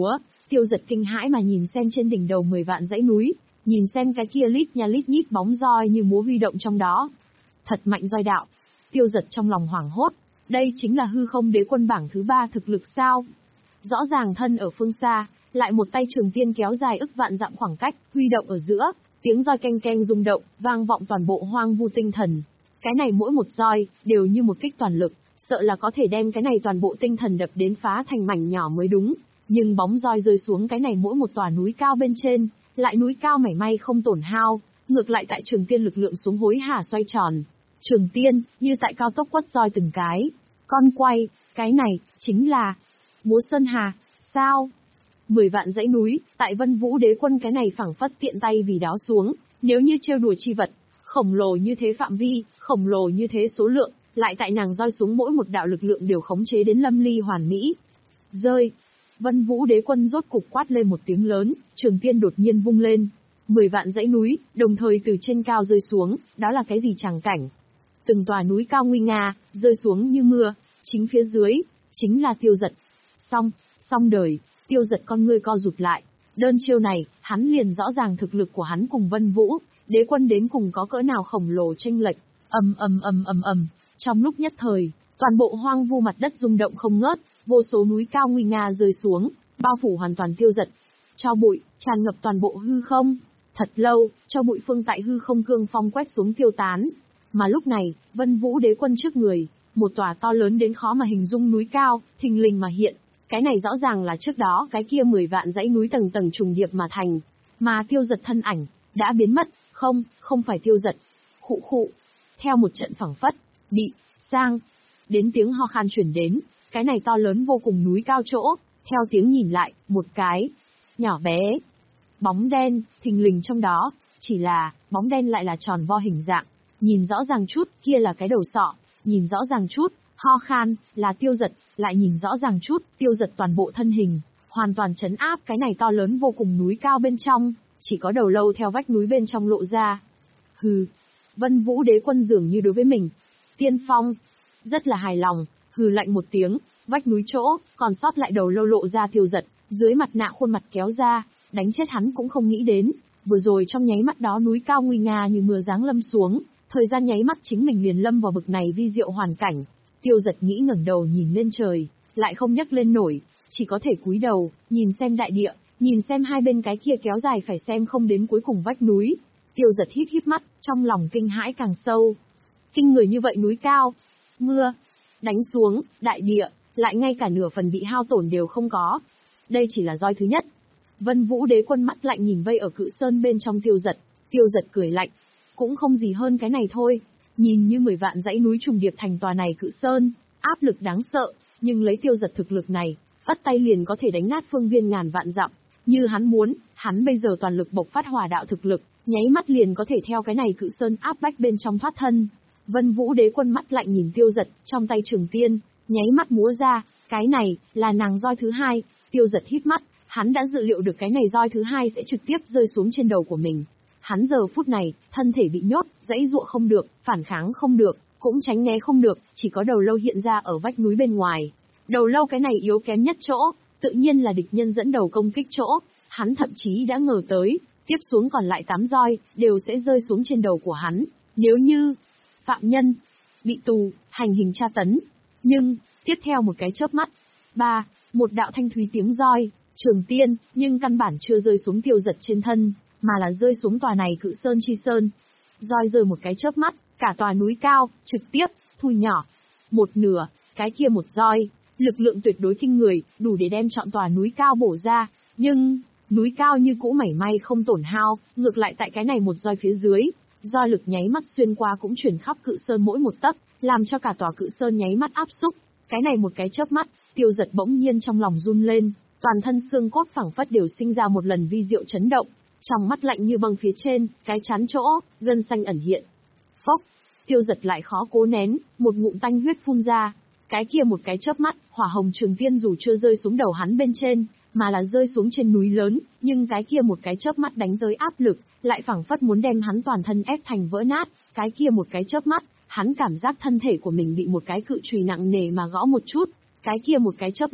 Tiêu Giật kinh hãi mà nhìn xem trên đỉnh đầu mười vạn dãy núi, nhìn xem cái kia lít nha lít nhít bóng roi như múa huy động trong đó. Thật mạnh roi đạo. Tiêu Giật trong lòng hoảng hốt, đây chính là hư không đế quân bảng thứ ba thực lực sao? Rõ ràng thân ở phương xa, lại một tay trường tiên kéo dài ức vạn dặm khoảng cách, huy động ở giữa, tiếng roi keng keng rung động, vang vọng toàn bộ hoang vu tinh thần. Cái này mỗi một roi, đều như một kích toàn lực, sợ là có thể đem cái này toàn bộ tinh thần đập đến phá thành mảnh nhỏ mới đúng. Nhưng bóng roi rơi xuống cái này mỗi một tòa núi cao bên trên, lại núi cao mảy may không tổn hao, ngược lại tại trường tiên lực lượng xuống hối hả xoay tròn. Trường tiên, như tại cao tốc quất roi từng cái. Con quay, cái này, chính là múa sơn hà, sao? Mười vạn dãy núi, tại Vân Vũ Đế Quân cái này phảng phất tiện tay vì đó xuống, nếu như trêu đùa chi vật, khổng lồ như thế phạm vi, khổng lồ như thế số lượng, lại tại nàng roi xuống mỗi một đạo lực lượng đều khống chế đến lâm ly hoàn mỹ. Rơi. Vân Vũ Đế Quân rốt cục quát lên một tiếng lớn, trường tiên đột nhiên vung lên. Mười vạn dãy núi, đồng thời từ trên cao rơi xuống, đó là cái gì chẳng cảnh? Từng tòa núi cao nguy nga, rơi xuống như mưa, chính phía dưới, chính là Tiêu Giật. Xong, xong đời, Tiêu Giật con ngươi co rụt lại. Đơn chiêu này, hắn liền rõ ràng thực lực của hắn cùng Vân Vũ Đế Quân đến cùng có cỡ nào khổng lồ chênh lệch. Ầm ầm ầm ầm ầm, trong lúc nhất thời, toàn bộ hoang vu mặt đất rung động không ngớt, vô số núi cao nguy nga rơi xuống, bao phủ hoàn toàn Tiêu Giật. Cho bụi tràn ngập toàn bộ hư không. Thật lâu, cho bụi phương tại hư không cương phong quét xuống tiêu tán. Mà lúc này, Vân Vũ Đế Quân trước người, một tòa to lớn đến khó mà hình dung núi cao, thình lình mà hiện. Cái này rõ ràng là trước đó cái kia mười vạn dãy núi tầng tầng trùng điệp mà thành. Mà Tiêu Giật thân ảnh, đã biến mất, không, không phải Tiêu Giật. Khụ khụ, theo một trận phẳng phất, bị, sang, đến tiếng ho khan chuyển đến, cái này to lớn vô cùng núi cao chỗ, theo tiếng nhìn lại, một cái, nhỏ bé, bóng đen, thình lình trong đó, chỉ là, bóng đen lại là tròn vo hình dạng, nhìn rõ ràng chút, kia là cái đầu sọ, nhìn rõ ràng chút, ho khan, là Tiêu Giật, lại nhìn rõ ràng chút, Tiêu Giật toàn bộ thân hình, hoàn toàn trấn áp cái này to lớn vô cùng núi cao bên trong, chỉ có đầu lâu theo vách núi bên trong lộ ra. Hừ, Vân Vũ Đế Quân dường như đối với mình, tiên phong, rất là hài lòng, hừ lạnh một tiếng, vách núi chỗ, còn sót lại đầu lâu lộ ra Tiêu Giật, dưới mặt nạ khuôn mặt kéo ra, đánh chết hắn cũng không nghĩ đến, vừa rồi trong nháy mắt đó núi cao nguy nga như mưa giáng lâm xuống, thời gian nháy mắt chính mình liền lâm vào bực này vi diệu hoàn cảnh. Tiêu Giật nghĩ ngẩng đầu nhìn lên trời, lại không nhấc lên nổi, chỉ có thể cúi đầu, nhìn xem đại địa, nhìn xem hai bên cái kia kéo dài phải xem không đến cuối cùng vách núi. Tiêu Giật híp híp mắt, trong lòng kinh hãi càng sâu. Kinh người như vậy núi cao, mưa đánh xuống, đại địa lại ngay cả nửa phần bị hao tổn đều không có. Đây chỉ là roi thứ nhất. Vân Vũ Đế Quân mắt lạnh nhìn vây ở cự sơn bên trong Tiêu Giật, Tiêu Giật cười lạnh, cũng không gì hơn cái này thôi. Nhìn như mười vạn dãy núi trùng điệp thành tòa này cự sơn, áp lực đáng sợ, nhưng lấy Tiêu Giật thực lực này, ất tay liền có thể đánh nát phương viên ngàn vạn dặm. Như hắn muốn, hắn bây giờ toàn lực bộc phát hỏa đạo thực lực, nháy mắt liền có thể theo cái này cự sơn áp bách bên trong thoát thân. Vân Vũ Đế Quân mắt lạnh nhìn Tiêu Giật, trong tay trường tiên, nháy mắt múa ra, cái này, là nàng roi thứ hai. Tiêu Giật híp mắt, hắn đã dự liệu được cái này roi thứ hai sẽ trực tiếp rơi xuống trên đầu của mình. Hắn giờ phút này, thân thể bị nhốt, dãy dụa không được, phản kháng không được, cũng tránh né không được, chỉ có đầu lâu hiện ra ở vách núi bên ngoài. Đầu lâu cái này yếu kém nhất chỗ, tự nhiên là địch nhân dẫn đầu công kích chỗ, hắn thậm chí đã ngờ tới, tiếp xuống còn lại tám roi, đều sẽ rơi xuống trên đầu của hắn. Nếu như, phạm nhân, bị tù, hành hình tra tấn. Nhưng, tiếp theo một cái chớp mắt, ba, một đạo thanh thúy tiếng roi, trường tiên, nhưng căn bản chưa rơi xuống Tiêu Giật trên thân, mà là rơi xuống tòa này cự sơn chi sơn. Roi rơi một cái chớp mắt, cả tòa núi cao, trực tiếp, thu nhỏ. Một nửa, cái kia một roi, lực lượng tuyệt đối kinh người, đủ để đem trọn tòa núi cao bổ ra, nhưng, núi cao như cũ mảy may không tổn hao, ngược lại tại cái này một roi phía dưới, roi lực nháy mắt xuyên qua cũng chuyển khắp cự sơn mỗi một tấc, làm cho cả tòa cự sơn nháy mắt áp xúc. Cái này một cái chớp mắt, Tiêu Giật bỗng nhiên trong lòng run lên, toàn thân xương cốt phẳng phất đều sinh ra một lần vi diệu chấn động, trong mắt lạnh như băng phía trên, cái chán chỗ, gân xanh ẩn hiện. Phốc, Tiêu Giật lại khó cố nén, một ngụm tanh huyết phun ra. Cái kia một cái chớp mắt, hỏa hồng trường tiên dù chưa rơi xuống đầu hắn bên trên, mà là rơi xuống trên núi lớn, nhưng cái kia một cái chớp mắt đánh tới áp lực, lại phảng phất muốn đem hắn toàn thân ép thành vỡ nát. Cái kia một cái chớp mắt, hắn cảm giác thân thể của mình bị một cái cự chùy nặng nề mà gõ một chút. Cái kia một cái chớp mắt,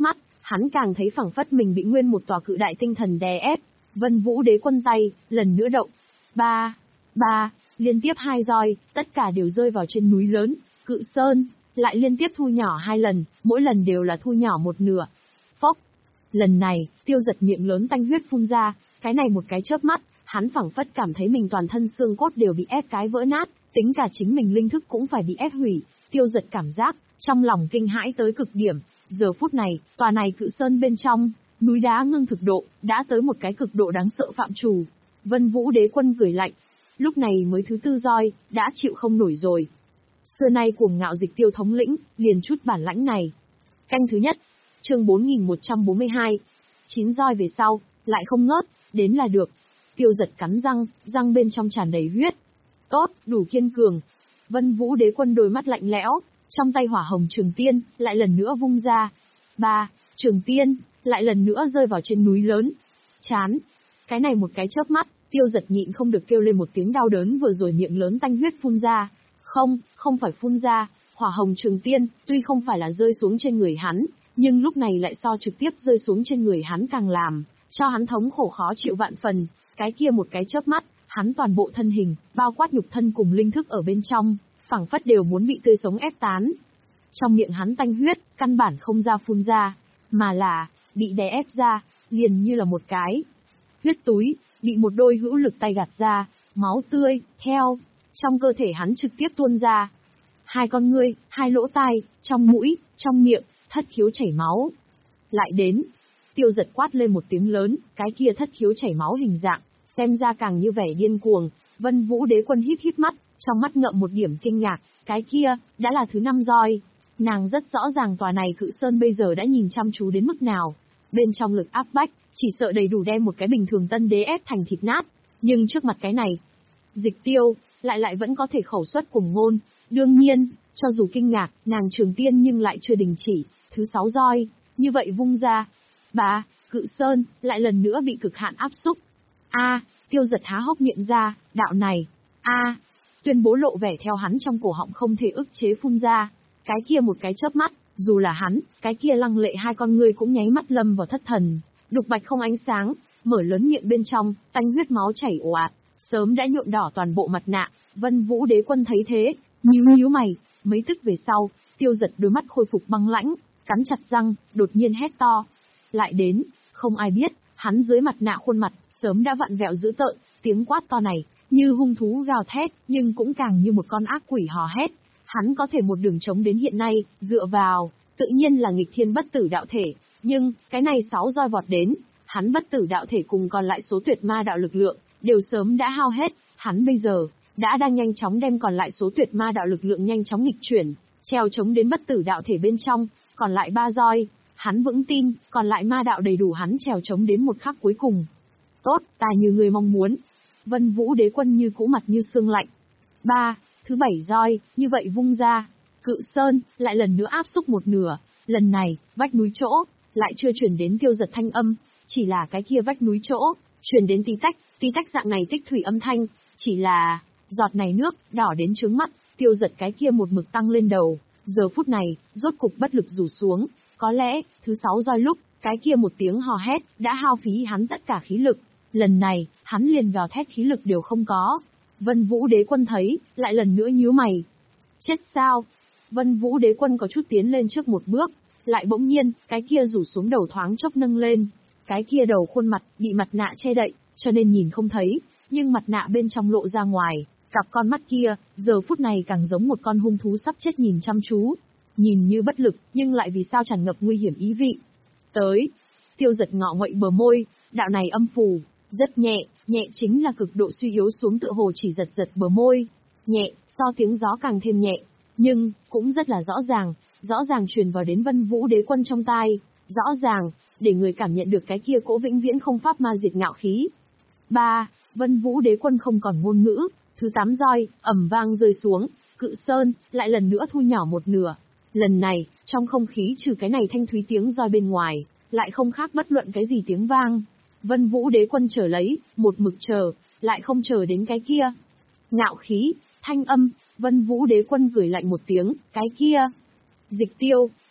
hắn càng thấy phảng phất mình bị nguyên một tòa cự đại tinh thần đè ép. Vân Vũ Đế Quân tay, lần nữa động. Ba, ba, liên tiếp hai roi, tất cả đều rơi vào trên núi lớn, Cự Sơn, lại liên tiếp thu nhỏ hai lần, mỗi lần đều là thu nhỏ một nửa. Phốc. Lần này, Tiêu Giật miệng lớn tanh huyết phun ra, cái này một cái chớp mắt, hắn phảng phất cảm thấy mình toàn thân xương cốt đều bị ép cái vỡ nát, tính cả chính mình linh thức cũng phải bị ép hủy. Tiêu Giật cảm giác, trong lòng kinh hãi tới cực điểm. Giờ phút này, tòa này Cự Sơn bên trong, núi đá ngưng thực độ, đã tới một cái cực độ đáng sợ phạm trù. Vân Vũ Đế Quân cười lạnh. Lúc này mới thứ tư roi, đã chịu không nổi rồi. Xưa nay cuồng ngạo Dịch Tiêu thống lĩnh, liền chút bản lãnh này. Canh thứ nhất, chương bốn nghìn một trăm bốn mươi hai. Chín roi về sau, lại không ngớt, đến là được. Tiêu Giật cắn răng, răng bên trong tràn đầy huyết. Tốt, đủ kiên cường. Vân Vũ Đế Quân đôi mắt lạnh lẽo, trong tay hỏa hồng trường tiên, lại lần nữa vung ra. Ba, trường tiên, lại lần nữa rơi vào trên núi lớn. Chán. Cái này một cái chớp mắt, Tiêu Giật nhịn không được kêu lên một tiếng đau đớn, vừa rồi miệng lớn tanh huyết phun ra. Không, không phải phun ra, hỏa hồng trường tiên, tuy không phải là rơi xuống trên người hắn, nhưng lúc này lại so trực tiếp rơi xuống trên người hắn càng làm cho hắn thống khổ khó chịu vạn phần. Cái kia một cái chớp mắt, hắn toàn bộ thân hình, bao quát nhục thân cùng linh thức ở bên trong, phảng phất đều muốn bị tươi sống ép tán. Trong miệng hắn tanh huyết, căn bản không ra phun ra, mà là bị đè ép ra, liền như là một cái huyết túi, bị một đôi hữu lực tay gạt ra, máu tươi, theo trong cơ thể hắn trực tiếp tuôn ra. Hai con ngươi, hai lỗ tai, trong mũi, trong miệng, thất khiếu chảy máu. Lại đến, Tiêu Giật quát lên một tiếng lớn, cái kia thất khiếu chảy máu hình dạng, xem ra càng như vẻ điên cuồng. Vân Vũ Đế Quân híp híp mắt, trong mắt ngậm một điểm kinh ngạc, cái kia, đã là thứ năm roi. Nàng rất rõ ràng tòa này Cự Sơn bây giờ đã nhìn chăm chú đến mức nào. Bên trong lực áp bách, chỉ sợ đầy đủ đem một cái bình thường tân đế ép thành thịt nát. Nhưng trước mặt cái này, Dịch Tiêu, lại lại vẫn có thể khẩu xuất cùng ngôn. Đương nhiên, cho dù kinh ngạc, nàng trường tiên nhưng lại chưa đình chỉ, thứ sáu roi, như vậy vung ra. Ba, Cự Sơn, lại lần nữa bị cực hạn áp xúc. A, Tiêu Giật há hốc miệng ra, đạo này. A, tuyên bố lộ vẻ theo hắn trong cổ họng không thể ức chế phun ra. Cái kia một cái chớp mắt, dù là hắn, cái kia lăng lệ hai con ngươi cũng nháy mắt lâm vào thất thần, đục bạch không ánh sáng, mở lớn miệng bên trong, tanh huyết máu chảy ồ ạt, sớm đã nhuộm đỏ toàn bộ mặt nạ. Vân Vũ Đế Quân thấy thế, nhíu nhíu mày, mấy tức về sau, Tiêu Giật đôi mắt khôi phục băng lãnh, cắn chặt răng, đột nhiên hét to. Lại đến, không ai biết, hắn dưới mặt nạ khuôn mặt, sớm đã vặn vẹo dữ tợn, tiếng quát to này, như hung thú gào thét, nhưng cũng càng như một con ác quỷ hò hét. Hắn có thể một đường chống đến hiện nay, dựa vào, tự nhiên là nghịch thiên bất tử đạo thể, nhưng, cái này sáu roi vọt đến, hắn bất tử đạo thể cùng còn lại số tuyệt ma đạo lực lượng, đều sớm đã hao hết, hắn bây giờ, đã đang nhanh chóng đem còn lại số tuyệt ma đạo lực lượng nhanh chóng nghịch chuyển, treo chống đến bất tử đạo thể bên trong, còn lại ba roi, hắn vững tin, còn lại ma đạo đầy đủ hắn trèo chống đến một khắc cuối cùng. Tốt, ta như người mong muốn. Vân Vũ Đế Quân như cũ mặt như xương lạnh. Ba, thứ bảy roi, như vậy vung ra. Cự Sơn, lại lần nữa áp xúc một nửa. Lần này, vách núi chỗ, lại chưa chuyển đến Tiêu Giật thanh âm. Chỉ là cái kia vách núi chỗ, chuyển đến tí tách, tí tách dạng này tích thủy âm thanh. Chỉ là, giọt này nước, đỏ đến trướng mắt, Tiêu Giật cái kia một mực tăng lên đầu. Giờ phút này, rốt cục bất lực rủ xuống. Có lẽ, thứ sáu roi lúc, cái kia một tiếng hò hét, đã hao phí hắn tất cả khí lực. Lần này, hắn liền gào thét khí lực đều không có. Vân Vũ Đế Quân thấy, lại lần nữa nhíu mày. Chết sao? Vân Vũ Đế Quân có chút tiến lên trước một bước, lại bỗng nhiên, cái kia rủ xuống đầu thoáng chốc nâng lên. Cái kia đầu khuôn mặt, bị mặt nạ che đậy, cho nên nhìn không thấy, nhưng mặt nạ bên trong lộ ra ngoài, cặp con mắt kia, giờ phút này càng giống một con hung thú sắp chết nhìn chăm chú. Nhìn như bất lực, nhưng lại vì sao tràn ngập nguy hiểm ý vị. Tới, Tiêu Giật ngọ nguậy bờ môi, đạo này âm phù, rất nhẹ, nhẹ chính là cực độ suy yếu xuống tựa hồ chỉ giật giật bờ môi. Nhẹ, so tiếng gió càng thêm nhẹ, nhưng, cũng rất là rõ ràng, rõ ràng truyền vào đến Vân Vũ Đế Quân trong tai, rõ ràng, để người cảm nhận được cái kia cỗ vĩnh viễn không pháp ma diệt ngạo khí. Ba, Vân Vũ Đế Quân không còn ngôn ngữ, thứ tám roi, ầm vang rơi xuống, Cự Sơn, lại lần nữa thu nhỏ một nửa. Lần này, trong không khí trừ cái này thanh thúy tiếng roi bên ngoài, lại không khác bất luận cái gì tiếng vang. Vân Vũ Đế Quân chờ lấy, một mực chờ, lại không chờ đến cái kia. Ngạo khí, thanh âm, Vân Vũ Đế Quân cười lạnh một tiếng, cái kia. Dịch Tiêu,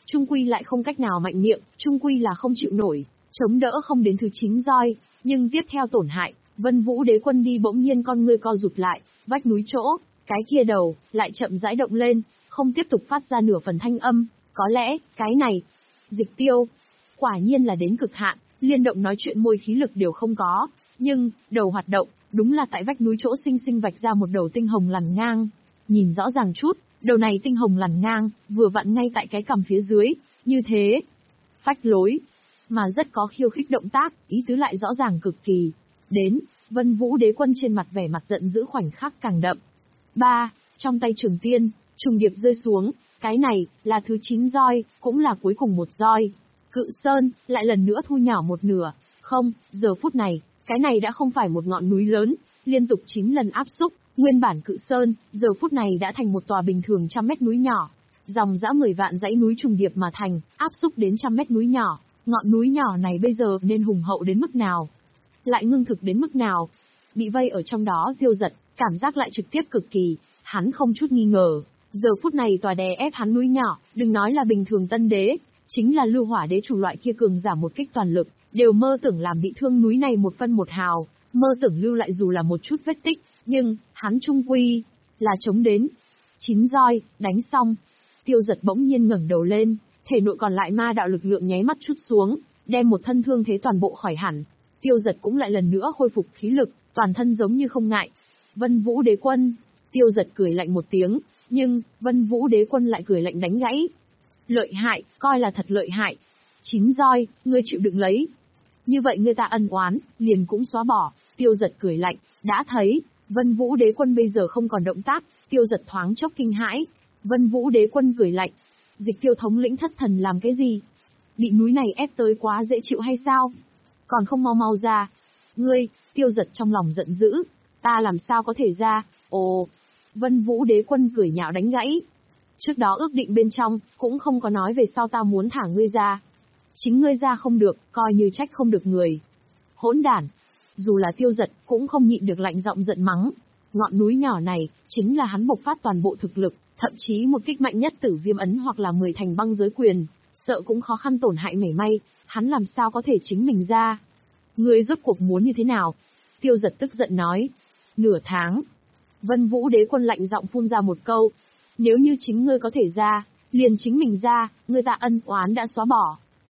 trung quy lại không cách nào mạnh miệng, trung quy là không chịu nổi, chống đỡ không đến thứ chín roi, nhưng tiếp theo tổn hại, Vân Vũ Đế Quân đi bỗng nhiên con ngươi co rụt lại, vách núi chỗ, cái kia đầu, lại chậm rãi động lên, không tiếp tục phát ra nửa phần thanh âm, có lẽ, cái này, Dịch Tiêu, quả nhiên là đến cực hạn, liên động nói chuyện môi khí lực đều không có, nhưng, đầu hoạt động, đúng là tại vách núi chỗ sinh sinh vạch ra một đầu tinh hồng lằn ngang, nhìn rõ ràng chút, đầu này tinh hồng lằn ngang, vừa vặn ngay tại cái cằm phía dưới, như thế, phách lối, mà rất có khiêu khích động tác, ý tứ lại rõ ràng cực kỳ. Đến, Vân Vũ Đế Quân trên mặt vẻ mặt giận dữ khoảnh khắc càng đậm. Ba, trong tay Trường Tiên, trùng điệp rơi xuống, cái này, là thứ chín roi, cũng là cuối cùng một roi. Cự Sơn, lại lần nữa thu nhỏ một nửa, không, giờ phút này, cái này đã không phải một ngọn núi lớn, liên tục chín lần áp xúc, nguyên bản Cự Sơn, giờ phút này đã thành một tòa bình thường trăm mét núi nhỏ. Dòng dã mười vạn dãy núi trùng điệp mà thành, áp xúc đến trăm mét núi nhỏ, ngọn núi nhỏ này bây giờ nên hùng hậu đến mức nào? Lại ngưng thực đến mức nào? Bị vây ở trong đó Tiêu Dật, cảm giác lại trực tiếp cực kỳ, hắn không chút nghi ngờ. Giờ phút này tòa đè ép hắn núi nhỏ, đừng nói là bình thường tân đế, chính là Lưu Hỏa đế chủ loại kia cường giả một kích toàn lực, đều mơ tưởng làm bị thương núi này một phân một hào, mơ tưởng lưu lại dù là một chút vết tích, nhưng, hắn trung quy, là chống đến. Chín roi, đánh xong. Tiêu Dật bỗng nhiên ngẩng đầu lên, thể nội còn lại ma đạo lực lượng nháy mắt chút xuống, đem một thân thương thế toàn bộ khỏi hẳn. Tiêu Dật cũng lại lần nữa khôi phục khí lực, toàn thân giống như không ngại. Vân Vũ Đế Quân. Tiêu Dật cười lạnh một tiếng, nhưng, Vân Vũ Đế Quân lại cười lạnh đánh gãy. Lợi hại, coi là thật lợi hại. Chín roi, ngươi chịu đựng lấy. Như vậy ngươi ta ân oán, liền cũng xóa bỏ. Tiêu Dật cười lạnh, đã thấy, Vân Vũ Đế Quân bây giờ không còn động tác, Tiêu Dật thoáng chốc kinh hãi. Vân Vũ Đế Quân cười lạnh, Dịch Tiêu thống lĩnh thất thần làm cái gì? Bị núi này ép tới quá dễ chịu hay sao? Còn không mau mau ra. Ngươi, Tiêu Dật trong lòng giận dữ, ta làm sao có thể ra? Ồ, Vân Vũ Đế Quân cười nhạo đánh gãy. Trước đó ước định bên trong, cũng không có nói về sau ta muốn thả ngươi ra. Chính ngươi ra không được, coi như trách không được người. Hỗn đản. Dù là Tiêu Dật, cũng không nhịn được lạnh giọng giận mắng. Ngọn núi nhỏ này, chính là hắn bộc phát toàn bộ thực lực, thậm chí một kích mạnh nhất Tử Viêm ấn hoặc là mười thành băng giới quyền, sợ cũng khó khăn tổn hại mảy may, hắn làm sao có thể chính mình ra. Ngươi rốt cuộc muốn như thế nào? Tiêu Dật tức giận nói. Nửa tháng. Vân Vũ Đế Quân lạnh giọng phun ra một câu. Nếu như chính ngươi có thể ra, liền chính mình ra, ngươi ta ân oán đã xóa bỏ.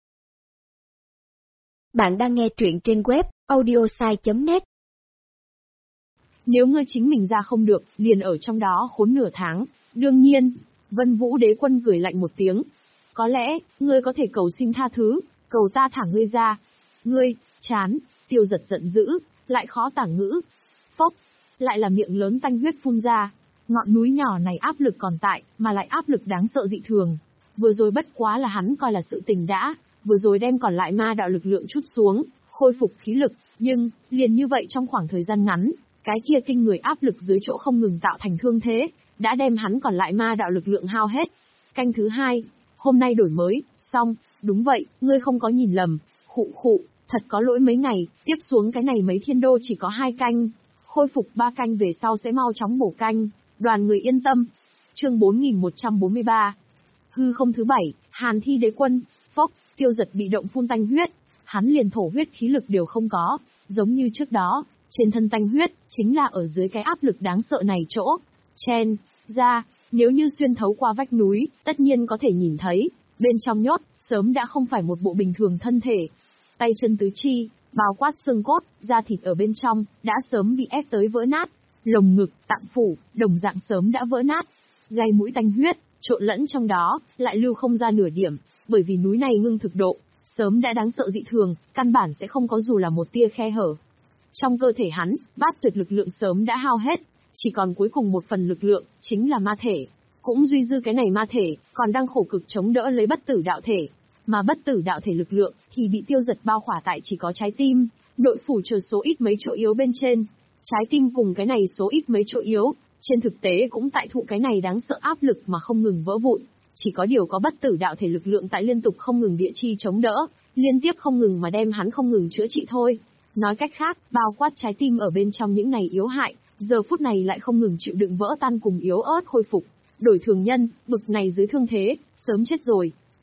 Bạn đang nghe truyện trên web audiosai chấm net. Nếu ngươi chính mình ra không được, liền ở trong đó khốn nửa tháng. Đương nhiên, Vân Vũ Đế Quân cười lạnh một tiếng. Có lẽ, ngươi có thể cầu xin tha thứ, cầu ta thả ngươi ra. Ngươi, chán, Tiêu Dật giận dữ, lại khó tả ngữ. Phốc, lại là miệng lớn tanh huyết phun ra. Ngọn núi nhỏ này áp lực còn tại, mà lại áp lực đáng sợ dị thường. Vừa rồi bất quá là hắn coi là sự tình đã, vừa rồi đem còn lại ma đạo lực lượng chút xuống, khôi phục khí lực, nhưng, liền như vậy trong khoảng thời gian ngắn, cái kia kinh người áp lực dưới chỗ không ngừng tạo thành thương thế, đã đem hắn còn lại ma đạo lực lượng hao hết. Canh thứ hai, hôm nay đổi mới, xong, đúng vậy, ngươi không có nhìn lầm, khụ khụ, thật có lỗi mấy ngày, tiếp xuống cái này mấy thiên đô chỉ có hai canh, khôi phục ba canh về sau sẽ mau chóng bổ canh, đoàn người yên tâm. Chương bốn nghìn một trăm bốn mươi ba. Hư không thứ bảy, Hàn Thi Đế Quân. Phốc, Tiêu Dật bị động phun tanh huyết, hắn liền thổ huyết khí lực đều không có, giống như trước đó, trên thân tanh huyết, chính là ở dưới cái áp lực đáng sợ này chỗ. Chen, ra, nếu như xuyên thấu qua vách núi, tất nhiên có thể nhìn thấy, bên trong nhốt, sớm đã không phải một bộ bình thường thân thể. Tay chân tứ chi, bao quát xương cốt, da thịt ở bên trong, đã sớm bị ép tới vỡ nát. Lồng ngực, tạng phủ, đồng dạng sớm đã vỡ nát. Gai mũi tanh huyết, trộn lẫn trong đó, lại lưu không ra nửa điểm, bởi vì núi này ngưng thực độ, sớm đã đáng sợ dị thường, căn bản sẽ không có dù là một tia khe hở. Trong cơ thể hắn, bát tuyệt lực lượng sớm đã hao hết, chỉ còn cuối cùng một phần lực lượng, chính là ma thể. Cũng duy dư cái này ma thể, còn đang khổ cực chống đỡ lấy bất tử đạo thể. Mà bất tử đạo thể lực lượng, thì bị Tiêu Dật bao khỏa tại chỉ có trái tim, nội phủ chờ số ít mấy chỗ yếu bên trên. Trái tim cùng cái này số ít mấy chỗ yếu, trên thực tế cũng tại thụ cái này đáng sợ áp lực mà không ngừng vỡ vụn. Chỉ có điều có bất tử đạo thể lực lượng tại liên tục không ngừng địa chi chống đỡ, liên tiếp không ngừng mà đem hắn không ngừng chữa trị thôi. Nói cách khác, bao quát trái tim ở bên trong những này yếu hại, giờ phút này lại không ngừng chịu đựng vỡ tan cùng yếu ớt khôi phục. Đổi thường nhân, bực này dưới thương thế, sớm chết rồi.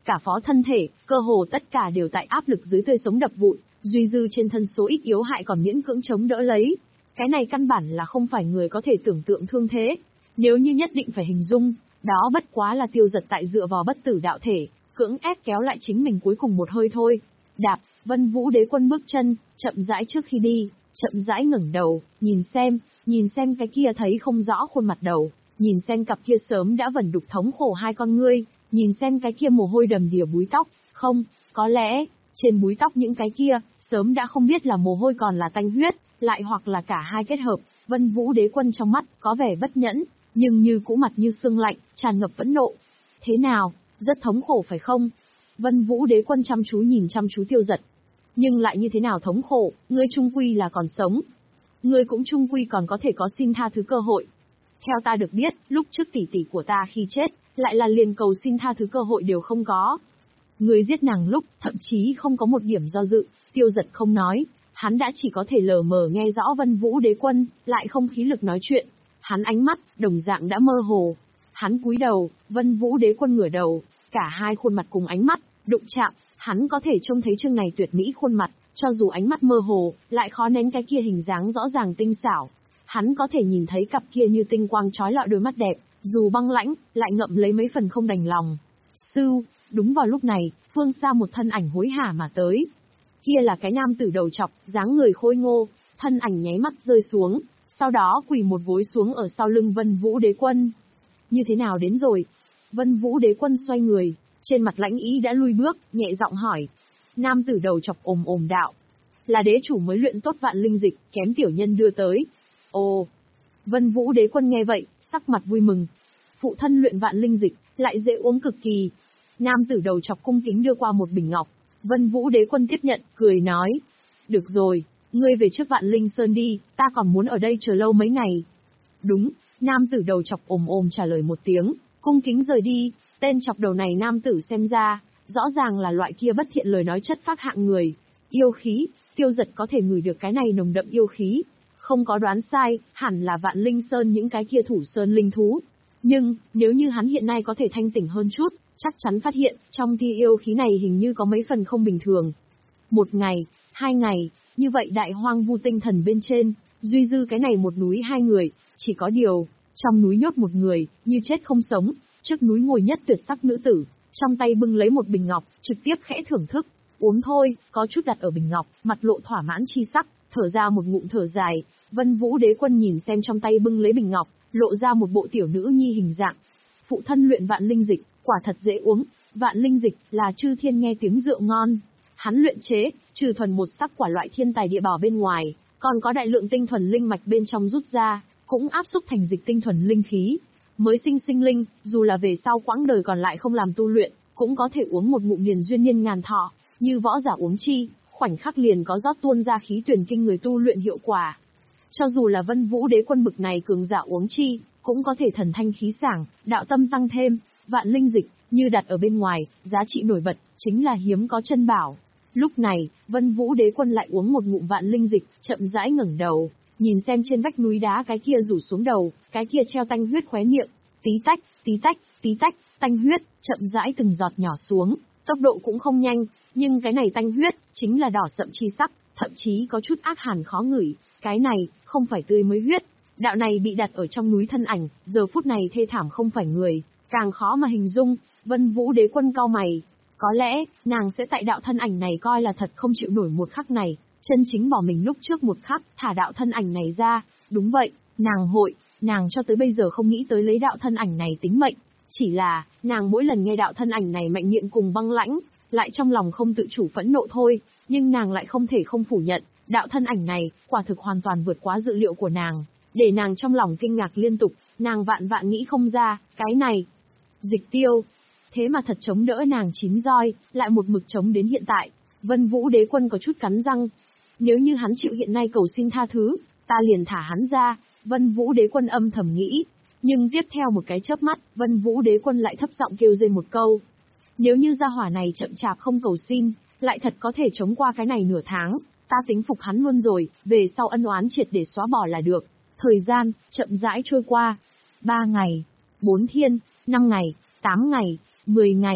Cả phó thân thể, cơ hồ tất cả đều tại áp lực dưới tươi sống đập vụn, duy dư trên thân số ít yếu hại còn miễn cưỡng chống đỡ lấy. Cái này căn bản là không phải người có thể tưởng tượng thương thế. Nếu như nhất định phải hình dung, đó bất quá là Tiêu Giật tại dựa vào bất tử đạo thể, cưỡng ép kéo lại chính mình cuối cùng một hơi thôi. Đạp, Vân Vũ Đế Quân bước chân, chậm rãi trước khi đi, chậm rãi ngẩng đầu, nhìn xem, nhìn xem cái kia thấy không rõ khuôn mặt đầu, nhìn xem cặp kia sớm đã vẩn đục thống khổ hai con ngươi, nhìn xem cái kia mồ hôi đầm đìa búi tóc, không, có lẽ, trên búi tóc những cái kia, sớm đã không biết là mồ hôi còn là tanh huyết, lại hoặc là cả hai kết hợp. Vân Vũ Đế Quân trong mắt có vẻ bất nhẫn, nhưng như cũ mặt như sương lạnh, tràn ngập phẫn nộ. Thế nào, rất thống khổ phải không? Vân Vũ Đế Quân chăm chú nhìn chăm chú Tiêu Giật. Nhưng lại như thế nào thống khổ, ngươi trung quy là còn sống. Ngươi cũng trung quy còn có thể có xin tha thứ cơ hội. Theo ta được biết, lúc trước tỷ tỷ của ta khi chết, lại là liền cầu xin tha thứ cơ hội đều không có. Ngươi giết nàng lúc, thậm chí không có một điểm do dự. Tiêu Giật không nói, hắn đã chỉ có thể lờ mờ nghe rõ Vân Vũ Đế Quân, lại không khí lực nói chuyện. Hắn ánh mắt, đồng dạng đã mơ hồ. Hắn cúi đầu, Vân Vũ Đế Quân ngửa đầu, cả hai khuôn mặt cùng ánh mắt, đụng chạm, hắn có thể trông thấy chương này tuyệt mỹ khuôn mặt, cho dù ánh mắt mơ hồ, lại khó nén cái kia hình dáng rõ ràng tinh xảo. Hắn có thể nhìn thấy cặp kia như tinh quang chói lọi đôi mắt đẹp, dù băng lãnh, lại ngậm lấy mấy phần không đành lòng. Sưu, đúng vào lúc này, phương xa một thân ảnh hối hả mà tới. Kia là cái nam tử đầu trọc, dáng người khôi ngô, thân ảnh nháy mắt rơi xuống, sau đó quỳ một gối xuống ở sau lưng Vân Vũ Đế Quân. Như thế nào đến rồi? Vân Vũ Đế Quân xoay người, trên mặt lãnh ý đã lui bước, nhẹ giọng hỏi. Nam tử đầu chọc ồm ồm đạo. Là đế chủ mới luyện tốt vạn linh dịch, kém tiểu nhân đưa tới. Ồ! Vân Vũ Đế Quân nghe vậy, sắc mặt vui mừng. Phụ thân luyện vạn linh dịch, lại dễ uống cực kỳ. Nam tử đầu chọc cung kính đưa qua một bình ngọc. Vân Vũ Đế Quân tiếp nhận, cười nói. Được rồi, ngươi về trước vạn linh sơn đi, ta còn muốn ở đây chờ lâu mấy ngày. Đúng, nam tử đầu chọc ồm ồm trả lời một tiếng, cung kính rời đi. Tên chọc đầu này nam tử xem ra, rõ ràng là loại kia bất thiện lời nói chất phác hạng người. Yêu khí, Tiêu Giật có thể ngửi được cái này nồng đậm yêu khí. Không có đoán sai, hẳn là vạn linh sơn những cái kia thủ sơn linh thú. Nhưng, nếu như hắn hiện nay có thể thanh tỉnh hơn chút, chắc chắn phát hiện, trong tia yêu khí này hình như có mấy phần không bình thường. Một ngày, hai ngày, như vậy đại hoang vu tinh thần bên trên, duy dư cái này một núi hai người, chỉ có điều, trong núi nhốt một người, như chết không sống, trước núi ngồi nhất tuyệt sắc nữ tử, trong tay bưng lấy một bình ngọc, trực tiếp khẽ thưởng thức, uống thôi, có chút đặt ở bình ngọc, mặt lộ thỏa mãn chi sắc, thở ra một ngụm thở dài. Vân Vũ Đế Quân nhìn xem trong tay bưng lấy bình ngọc, lộ ra một bộ tiểu nữ nhi hình dạng. Phụ thân luyện vạn linh dịch, quả thật dễ uống, vạn linh dịch là chư thiên nghe tiếng rượu ngon. Hắn luyện chế, trừ thuần một sắc quả loại thiên tài địa bảo bên ngoài, còn có đại lượng tinh thuần linh mạch bên trong rút ra, cũng áp xúc thành dịch tinh thuần linh khí. Mới sinh sinh linh, dù là về sau quãng đời còn lại không làm tu luyện, cũng có thể uống một ngụm liền duyên niên ngàn thọ, như võ giả uống chi, khoảnh khắc liền có rót tuôn ra khí tuyển kinh người tu luyện hiệu quả. Cho dù là Vân Vũ Đế Quân bực này cường giả uống chi, cũng có thể thần thanh khí sảng, đạo tâm tăng thêm. Vạn linh dịch, như đặt ở bên ngoài, giá trị nổi bật, chính là hiếm có chân bảo. Lúc này, Vân Vũ Đế Quân lại uống một ngụm vạn linh dịch, chậm rãi ngẩng đầu, nhìn xem trên vách núi đá cái kia rủ xuống đầu, cái kia treo tanh huyết khóe miệng, tí tách, tí tách, tí tách, tanh huyết, chậm rãi từng giọt nhỏ xuống, tốc độ cũng không nhanh, nhưng cái này tanh huyết, chính là đỏ sậm chi sắc, thậm chí có chút ác hàn khó ngửi, cái này, không phải tươi mới huyết. Đạo này bị đặt ở trong núi thân ảnh, giờ phút này thê thảm không phải người, càng khó mà hình dung. Vân Vũ Đế Quân cau mày, có lẽ, nàng sẽ tại đạo thân ảnh này coi là thật không chịu nổi một khắc này, chân chính bỏ mình lúc trước một khắc, thả đạo thân ảnh này ra. Đúng vậy, nàng hội, nàng cho tới bây giờ không nghĩ tới lấy đạo thân ảnh này tính mệnh, chỉ là, nàng mỗi lần nghe đạo thân ảnh này mạnh miệng cùng băng lãnh, lại trong lòng không tự chủ phẫn nộ thôi, nhưng nàng lại không thể không phủ nhận, đạo thân ảnh này, quả thực hoàn toàn vượt quá dự liệu của nàng, để nàng trong lòng kinh ngạc liên tục, nàng vạn vạn nghĩ không ra, cái này, Dịch Tiêu, thế mà thật chống đỡ nàng chín roi, lại một mực chống đến hiện tại. Vân Vũ Đế Quân có chút cắn răng, nếu như hắn chịu hiện nay cầu xin tha thứ, ta liền thả hắn ra. Vân Vũ Đế Quân âm thầm nghĩ, nhưng tiếp theo một cái chớp mắt, Vân Vũ Đế Quân lại thấp giọng kêu rên một câu. Nếu như gia hỏa này chậm chạp không cầu xin, lại thật có thể chống qua cái này nửa tháng, ta tính phục hắn luôn rồi, về sau ân oán triệt để xóa bỏ là được. Thời gian, chậm rãi trôi qua. Ba ngày, bốn thiên, năm ngày, tám ngày, mười ngày,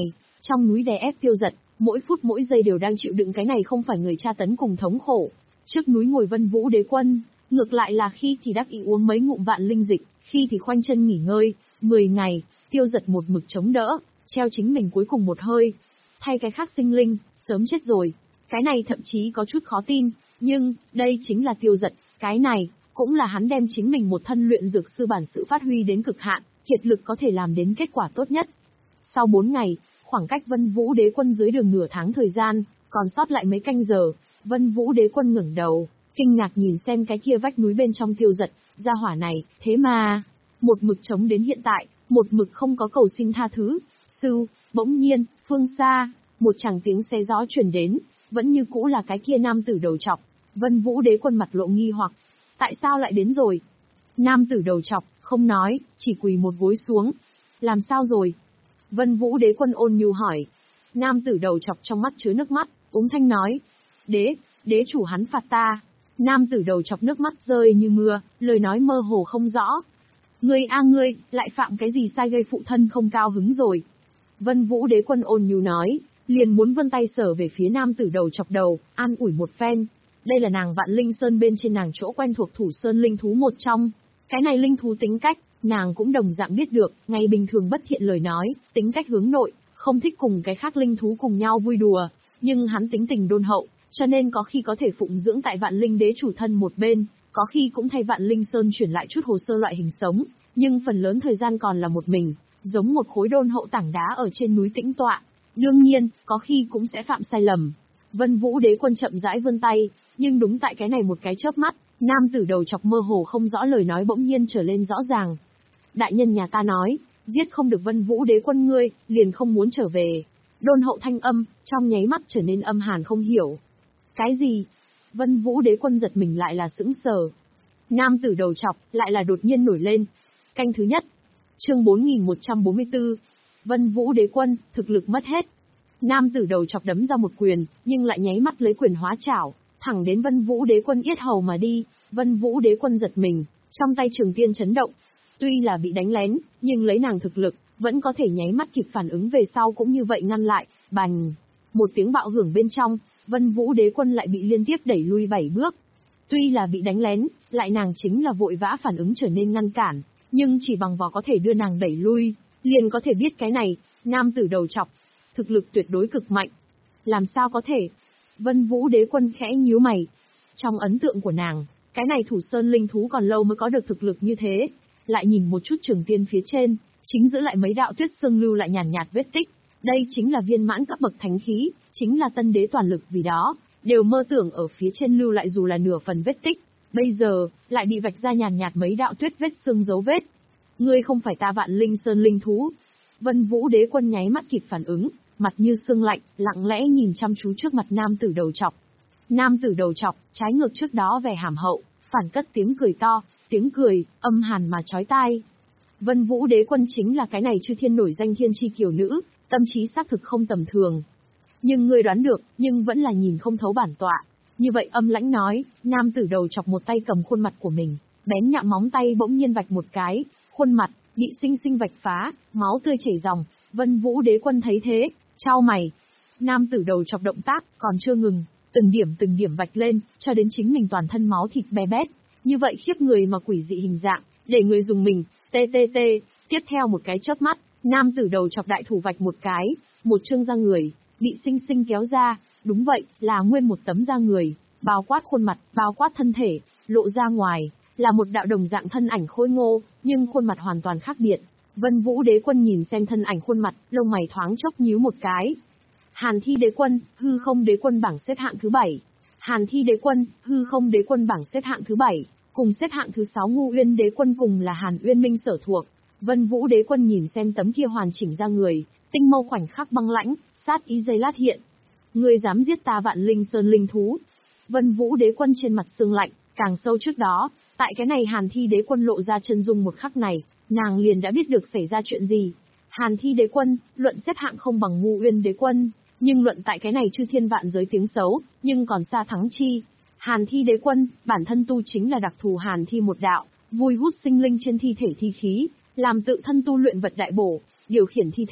Trong núi đè ép Tiêu Dật, mỗi phút mỗi giây đều đang chịu đựng cái này không phải người tra tấn cùng thống khổ. Trước núi ngồi Vân Vũ Đế Quân, ngược lại là khi thì đắc ý uống mấy ngụm vạn linh dịch, khi thì khoanh chân nghỉ ngơi. Mười ngày, Tiêu Dật một mực chống đỡ, treo chính mình cuối cùng một hơi. Thay cái khác sinh linh, sớm chết rồi. Cái này thậm chí có chút khó tin, nhưng, đây chính là Tiêu Dật, cái này, cũng là hắn đem chính mình một thân luyện dược sư bản sự phát huy đến cực hạn, kiệt lực có thể làm đến kết quả tốt nhất. Sau bốn ngày, khoảng cách Vân Vũ Đế Quân dưới đường nửa tháng thời gian, còn sót lại mấy canh giờ, Vân Vũ Đế Quân ngẩng đầu, kinh ngạc nhìn xem cái kia vách núi bên trong Tiêu Dật, gia hỏa này, thế mà, một mực chống đến hiện tại, một mực không có cầu xin tha thứ. Sư, bỗng nhiên, phương xa, một tràng tiếng xe gió truyền đến, vẫn như cũ là cái kia nam tử đầu trọc. Vân Vũ Đế Quân mặt lộ nghi hoặc, tại sao lại đến rồi? Nam tử đầu trọc, không nói, chỉ quỳ một gối xuống. Làm sao rồi? Vân Vũ Đế Quân ôn nhu hỏi. Nam tử đầu trọc trong mắt chứa nước mắt, úng thanh nói. Đế, đế chủ hắn phạt ta. Nam tử đầu chọc nước mắt rơi như mưa, lời nói mơ hồ không rõ. Ngươi a ngươi, lại phạm cái gì sai gây phụ thân không cao hứng rồi. Vân Vũ Đế Quân ôn nhu nói, liền muốn vươn tay sờ về phía nam tử đầu chọc đầu, an ủi một phen. Đây là nàng Vạn Linh Sơn bên trên nàng chỗ quen thuộc Thủ Sơn linh thú một trong. Cái này linh thú tính cách, nàng cũng đồng dạng biết được, ngày bình thường bất thiện lời nói, tính cách hướng nội, không thích cùng cái khác linh thú cùng nhau vui đùa, nhưng hắn tính tình đôn hậu, cho nên có khi có thể phụng dưỡng tại Vạn Linh Đế chủ thân một bên, có khi cũng thay Vạn Linh Sơn chuyển lại chút hồ sơ loại hình sống, nhưng phần lớn thời gian còn là một mình, giống một khối đôn hậu tảng đá ở trên núi tĩnh tọa. Đương nhiên, có khi cũng sẽ phạm sai lầm. Vân Vũ Đế Quân chậm rãi vươn tay, nhưng đúng tại cái này một cái chớp mắt, nam tử đầu chọc mơ hồ không rõ lời nói bỗng nhiên trở lên rõ ràng. Đại nhân nhà ta nói, giết không được Vân Vũ Đế Quân ngươi, liền không muốn trở về. Đôn hậu thanh âm, trong nháy mắt trở nên âm hàn không hiểu. Cái gì? Vân Vũ Đế Quân giật mình lại là sững sờ. Nam tử đầu chọc, lại là đột nhiên nổi lên. Canh thứ nhất. Chương bốn nghìn một trăm bốn mươi tư. Vân Vũ Đế Quân, thực lực mất hết. Nam tử đầu chọc đấm ra một quyền, nhưng lại nháy mắt lấy quyền hóa chảo, thẳng đến Vân Vũ Đế Quân yết hầu mà đi. Vân Vũ Đế Quân giật mình, trong tay trường tiên chấn động. Tuy là bị đánh lén, nhưng lấy nàng thực lực, vẫn có thể nháy mắt kịp phản ứng về sau cũng như vậy ngăn lại. Bành! Một tiếng bạo hưởng bên trong, Vân Vũ Đế Quân lại bị liên tiếp đẩy lui bảy bước. Tuy là bị đánh lén, lại nàng chính là vội vã phản ứng trở nên ngăn cản, nhưng chỉ bằng vào có thể đưa nàng đẩy lui, liền có thể biết cái này, nam tử đầu chọc, thực lực tuyệt đối cực mạnh. Làm sao có thể? Vân Vũ Đế Quân khẽ nhíu mày. Trong ấn tượng của nàng, cái này Thủ Sơn linh thú còn lâu mới có được thực lực như thế. Lại nhìn một chút trường tiên phía trên, chính giữ lại mấy đạo tuyết sương lưu lại nhàn nhạt, nhạt vết tích. Đây chính là viên mãn cấp bậc thánh khí, chính là tân đế toàn lực vì đó, đều mơ tưởng ở phía trên lưu lại dù là nửa phần vết tích. Bây giờ, lại bị vạch ra nhàn nhạt, nhạt mấy đạo tuyết vết sương dấu vết. Ngươi không phải ta Vạn Linh Sơn linh thú. Vân Vũ Đế Quân nháy mắt kịp phản ứng, mặt như sương lạnh, lặng lẽ nhìn chăm chú trước mặt nam tử đầu chọc. Nam tử đầu chọc, trái ngược trước đó vẻ hàm hậu, phản cất tiếng cười to, tiếng cười, âm hàn mà chói tai. Vân Vũ Đế Quân chính là cái này chư thiên nổi danh thiên chi kiều nữ, tâm trí xác thực không tầm thường. Nhưng ngươi đoán được, nhưng vẫn là nhìn không thấu bản tọa. Như vậy âm lãnh nói, nam tử đầu chọc một tay cầm khuôn mặt của mình, bén nhọn móng tay bỗng nhiên vạch một cái, khuôn mặt, bị sinh sinh vạch phá, máu tươi chảy ròng. Vân Vũ Đế Quân thấy thế, chau mày. Nam tử đầu chọc động tác, còn chưa ngừng, từng điểm từng điểm vạch lên, cho đến chính mình toàn thân máu thịt be bét. Như vậy khiếp người mà quỷ dị hình dạng, để người dùng mình, tê tê tê, tiếp theo một cái chớp mắt, nam tử đầu chọc đại thủ vạch một cái, một chương da người, bị sinh sinh kéo ra, đúng vậy, là nguyên một tấm da người, bao quát khuôn mặt, bao quát thân thể, lộ ra ngoài, là một đạo đồng dạng thân ảnh khôi ngô, nhưng khuôn mặt hoàn toàn khác biệt. Vân Vũ Đế Quân nhìn xem thân ảnh khuôn mặt, lông mày thoáng chốc nhíu một cái. Hàn Thi Đế Quân, Hư Không Đế Quân bảng xếp hạng thứ bảy. Hàn Thi Đế Quân, Hư Không Đế Quân bảng xếp hạng thứ bảy, cùng xếp hạng thứ sáu Ngu Uyên Đế Quân cùng là Hàn Uyên Minh sở thuộc. Vân Vũ Đế Quân nhìn xem tấm kia hoàn chỉnh ra người, tinh mâu khoảnh khắc băng lãnh, sát ý giây lát hiện. Ngươi dám giết ta Vạn Linh Sơn linh thú? Vân Vũ Đế Quân trên mặt sương lạnh, càng sâu trước đó, tại cái này Hàn Thi Đế Quân lộ ra chân dung một khắc này, nàng liền đã biết được xảy ra chuyện gì. Hàn Thi Đế Quân, luận xếp hạng không bằng Ngu Uyên Đế Quân, nhưng luận tại cái này chư thiên vạn giới tiếng xấu, nhưng còn xa thắng chi. Hàn Thi Đế Quân, bản thân tu chính là đặc thù Hàn Thi một đạo, vui hút sinh linh trên thi thể thi khí, làm tự thân tu luyện vật đại bổ, điều khiển thi thể,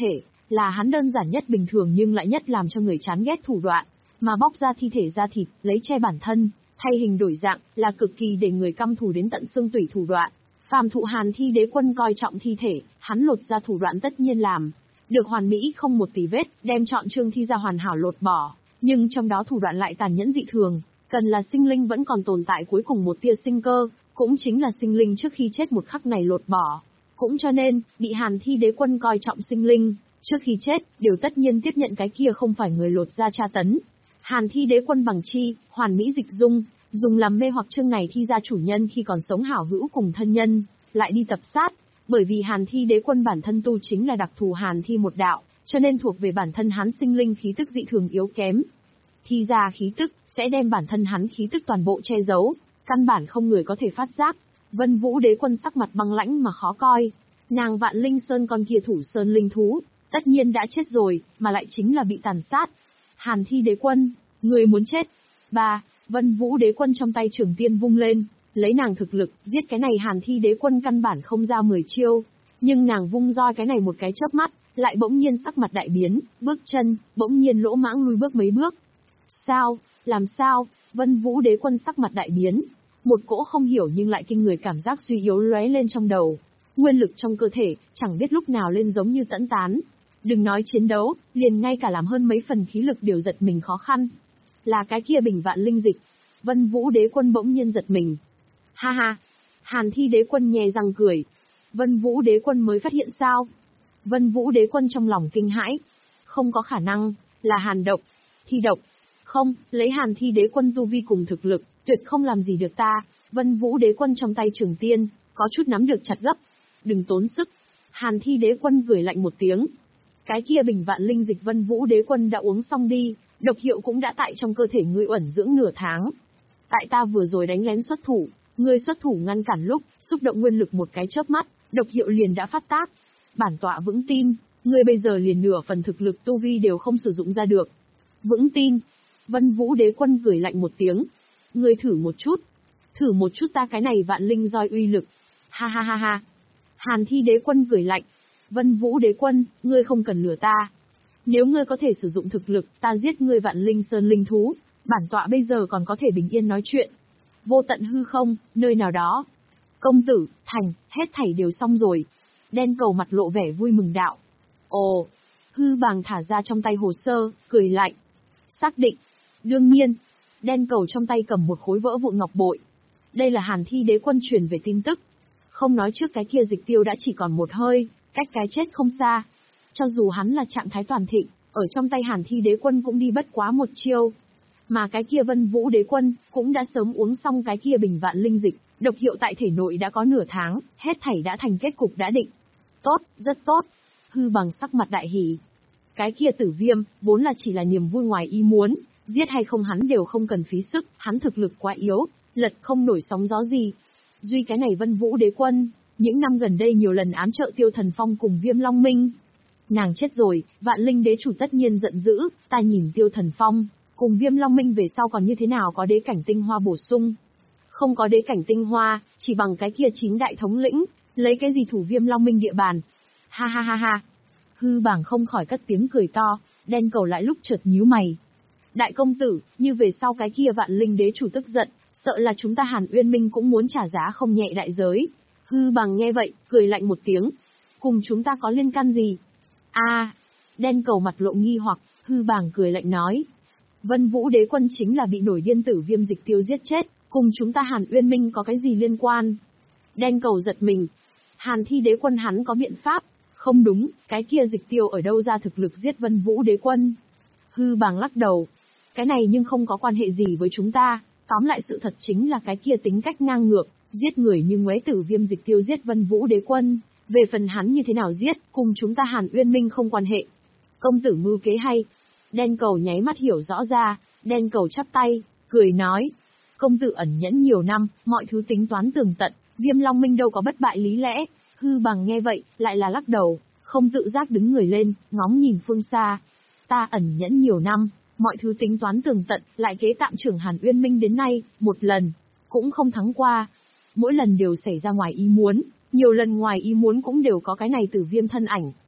là hắn đơn giản nhất bình thường nhưng lại nhất làm cho người chán ghét thủ đoạn, mà bóc ra thi thể ra thịt, lấy che bản thân, thay hình đổi dạng, là cực kỳ để người căm thù đến tận xương tủy thủ đoạn. Phàm thụ Hàn Thi Đế Quân coi trọng thi thể, hắn lột ra thủ đoạn tất nhiên làm được hoàn mỹ không một tì vết, đem chọn chương thi ra hoàn hảo lột bỏ, nhưng trong đó thủ đoạn lại tàn nhẫn dị thường, cần là sinh linh vẫn còn tồn tại cuối cùng một tia sinh cơ, cũng chính là sinh linh trước khi chết một khắc này lột bỏ. Cũng cho nên, bị Hàn Thi Đế Quân coi trọng sinh linh, trước khi chết, đều tất nhiên tiếp nhận cái kia không phải người lột ra tra tấn. Hàn Thi Đế Quân bằng chi, hoàn mỹ dịch dung, dùng làm mê hoặc chương này thi ra chủ nhân khi còn sống hảo hữu cùng thân nhân, lại đi tập sát, bởi vì Hàn Thi Đế Quân bản thân tu chính là đặc thù Hàn Thi một đạo, cho nên thuộc về bản thân hắn sinh linh khí tức dị thường yếu kém. Thi ra khí tức, sẽ đem bản thân hắn khí tức toàn bộ che giấu, căn bản không người có thể phát giác. Vân Vũ Đế Quân sắc mặt băng lãnh mà khó coi, nàng Vạn Linh Sơn con kia thủ sơn linh thú, tất nhiên đã chết rồi, mà lại chính là bị tàn sát. Hàn Thi Đế Quân, người muốn chết. Ba, Vân Vũ Đế Quân trong tay trường tiên vung lên, lấy nàng thực lực, giết cái này Hàn Thi Đế Quân căn bản không ra mười chiêu, nhưng nàng vung roi cái này một cái chớp mắt, lại bỗng nhiên sắc mặt đại biến, bước chân, bỗng nhiên lỗ mãng lùi bước mấy bước. Sao, làm sao? Vân Vũ Đế Quân sắc mặt đại biến, một cỗ không hiểu nhưng lại kinh người cảm giác suy yếu lóe lên trong đầu, nguyên lực trong cơ thể, chẳng biết lúc nào lên giống như tẫn tán. Đừng nói chiến đấu, liền ngay cả làm hơn mấy phần khí lực đều giật mình khó khăn. Là cái kia bình vạn linh dịch. Vân Vũ Đế Quân bỗng nhiên giật mình. Ha ha! Hàn Thi Đế Quân nhè răng cười. Vân Vũ Đế Quân mới phát hiện sao? Vân Vũ Đế Quân trong lòng kinh hãi. Không có khả năng, là Hàn độc, thi độc. Không, lấy Hàn Thi Đế Quân tu vi cùng thực lực, tuyệt không làm gì được ta. Vân Vũ Đế Quân trong tay trường tiên, có chút nắm được chặt gấp. Đừng tốn sức. Hàn Thi Đế Quân cười lạnh một tiếng. Cái kia bình vạn linh dịch Vân Vũ Đế Quân đã uống xong đi, độc hiệu cũng đã tại trong cơ thể ngươi uẩn dưỡng nửa tháng. Tại ta vừa rồi đánh lén xuất thủ, ngươi xuất thủ ngăn cản lúc, xúc động nguyên lực một cái chớp mắt, độc hiệu liền đã phát tác. Bản tọa vững tin, ngươi bây giờ liền nửa phần thực lực tu vi đều không sử dụng ra được. Vững tin. Vân Vũ Đế Quân cười lạnh một tiếng. Ngươi thử một chút. Thử một chút ta cái này vạn linh roi uy lực. Ha ha ha ha. Hàn Thi Đế Quân cười lạnh. Vân Vũ Đế Quân, ngươi không cần lừa ta. Nếu ngươi có thể sử dụng thực lực, ta giết ngươi vạn linh sơn linh thú, bản tọa bây giờ còn có thể bình yên nói chuyện. Vô tận hư không, nơi nào đó. Công tử, thành, hết thảy đều xong rồi. Đen Cầu mặt lộ vẻ vui mừng đạo. Ồ, hư bàng thả ra trong tay hồ sơ, cười lạnh. Xác định. Đương nhiên. Đen Cầu trong tay cầm một khối vỡ vụn ngọc bội. Đây là Hàn Thi Đế Quân truyền về tin tức. Không nói trước cái kia dịch tiêu đã chỉ còn một hơi, cách cái chết không xa. Cho dù hắn là trạng thái toàn thịnh, ở trong tay Hàn Thi Đế Quân cũng đi bất quá một chiêu. Mà cái kia Vân Vũ Đế Quân cũng đã sớm uống xong cái kia bình vạn linh dịch, độc hiệu tại thể nội đã có nửa tháng, hết thảy đã thành kết cục đã định. Tốt, rất tốt. Hư bằng sắc mặt đại hỉ. Cái kia Tử Viêm, vốn là chỉ là niềm vui ngoài ý muốn, giết hay không hắn đều không cần phí sức, hắn thực lực quá yếu, lật không nổi sóng gió gì. Duy cái này Vân Vũ Đế Quân, những năm gần đây nhiều lần ám trợ Tiêu Thần Phong cùng Viêm Long Minh. Nàng chết rồi, Vạn Linh Đế chủ tất nhiên giận dữ, ta nhìn Tiêu Thần Phong, cùng Viêm Long Minh về sau còn như thế nào có đế cảnh tinh hoa bổ sung. Không có đế cảnh tinh hoa, chỉ bằng cái kia chín đại thống lĩnh, lấy cái gì thủ Viêm Long Minh địa bàn. Ha ha ha ha. Hư bảng không khỏi cất tiếng cười to, Đen Cầu lại lúc chợt nhíu mày. Đại công tử, như về sau cái kia Vạn Linh Đế chủ tức giận, sợ là chúng ta Hàn Uyên Minh cũng muốn trả giá không nhẹ đại giới. Hư bằng nghe vậy, cười lạnh một tiếng. Cùng chúng ta có liên can gì? A, à, Đen Cầu mặt lộ nghi hoặc, hư bàng cười lạnh nói. Vân Vũ Đế Quân chính là bị nổi điên Tử Viêm dịch tiêu giết chết, cùng chúng ta Hàn Uyên Minh có cái gì liên quan? Đen Cầu giật mình. Hàn Thi Đế Quân hắn có biện pháp. Không đúng, cái kia dịch tiêu ở đâu ra thực lực giết Vân Vũ Đế Quân? Hư bàng lắc đầu. Cái này nhưng không có quan hệ gì với chúng ta, tóm lại sự thật chính là cái kia tính cách ngang ngược, giết người như ngoé Tử Viêm dịch tiêu giết Vân Vũ Đế Quân. Về phần hắn như thế nào giết, cùng chúng ta Hàn Uyên Minh không quan hệ. Công tử mưu kế hay. Đen Cầu nháy mắt hiểu rõ ra, Đen Cầu chắp tay, cười nói. Công tử ẩn nhẫn nhiều năm, mọi thứ tính toán tường tận, Viêm Long Minh đâu có bất bại lý lẽ. Hư bằng nghe vậy, lại là lắc đầu, không tự giác đứng người lên, ngóng nhìn phương xa. Ta ẩn nhẫn nhiều năm, mọi thứ tính toán tường tận, lại kế tạm trưởng Hàn Uyên Minh đến nay, một lần, cũng không thắng qua. Mỗi lần đều xảy ra ngoài ý muốn, nhiều lần ngoài ý muốn cũng đều có cái này Tử Viêm thân ảnh.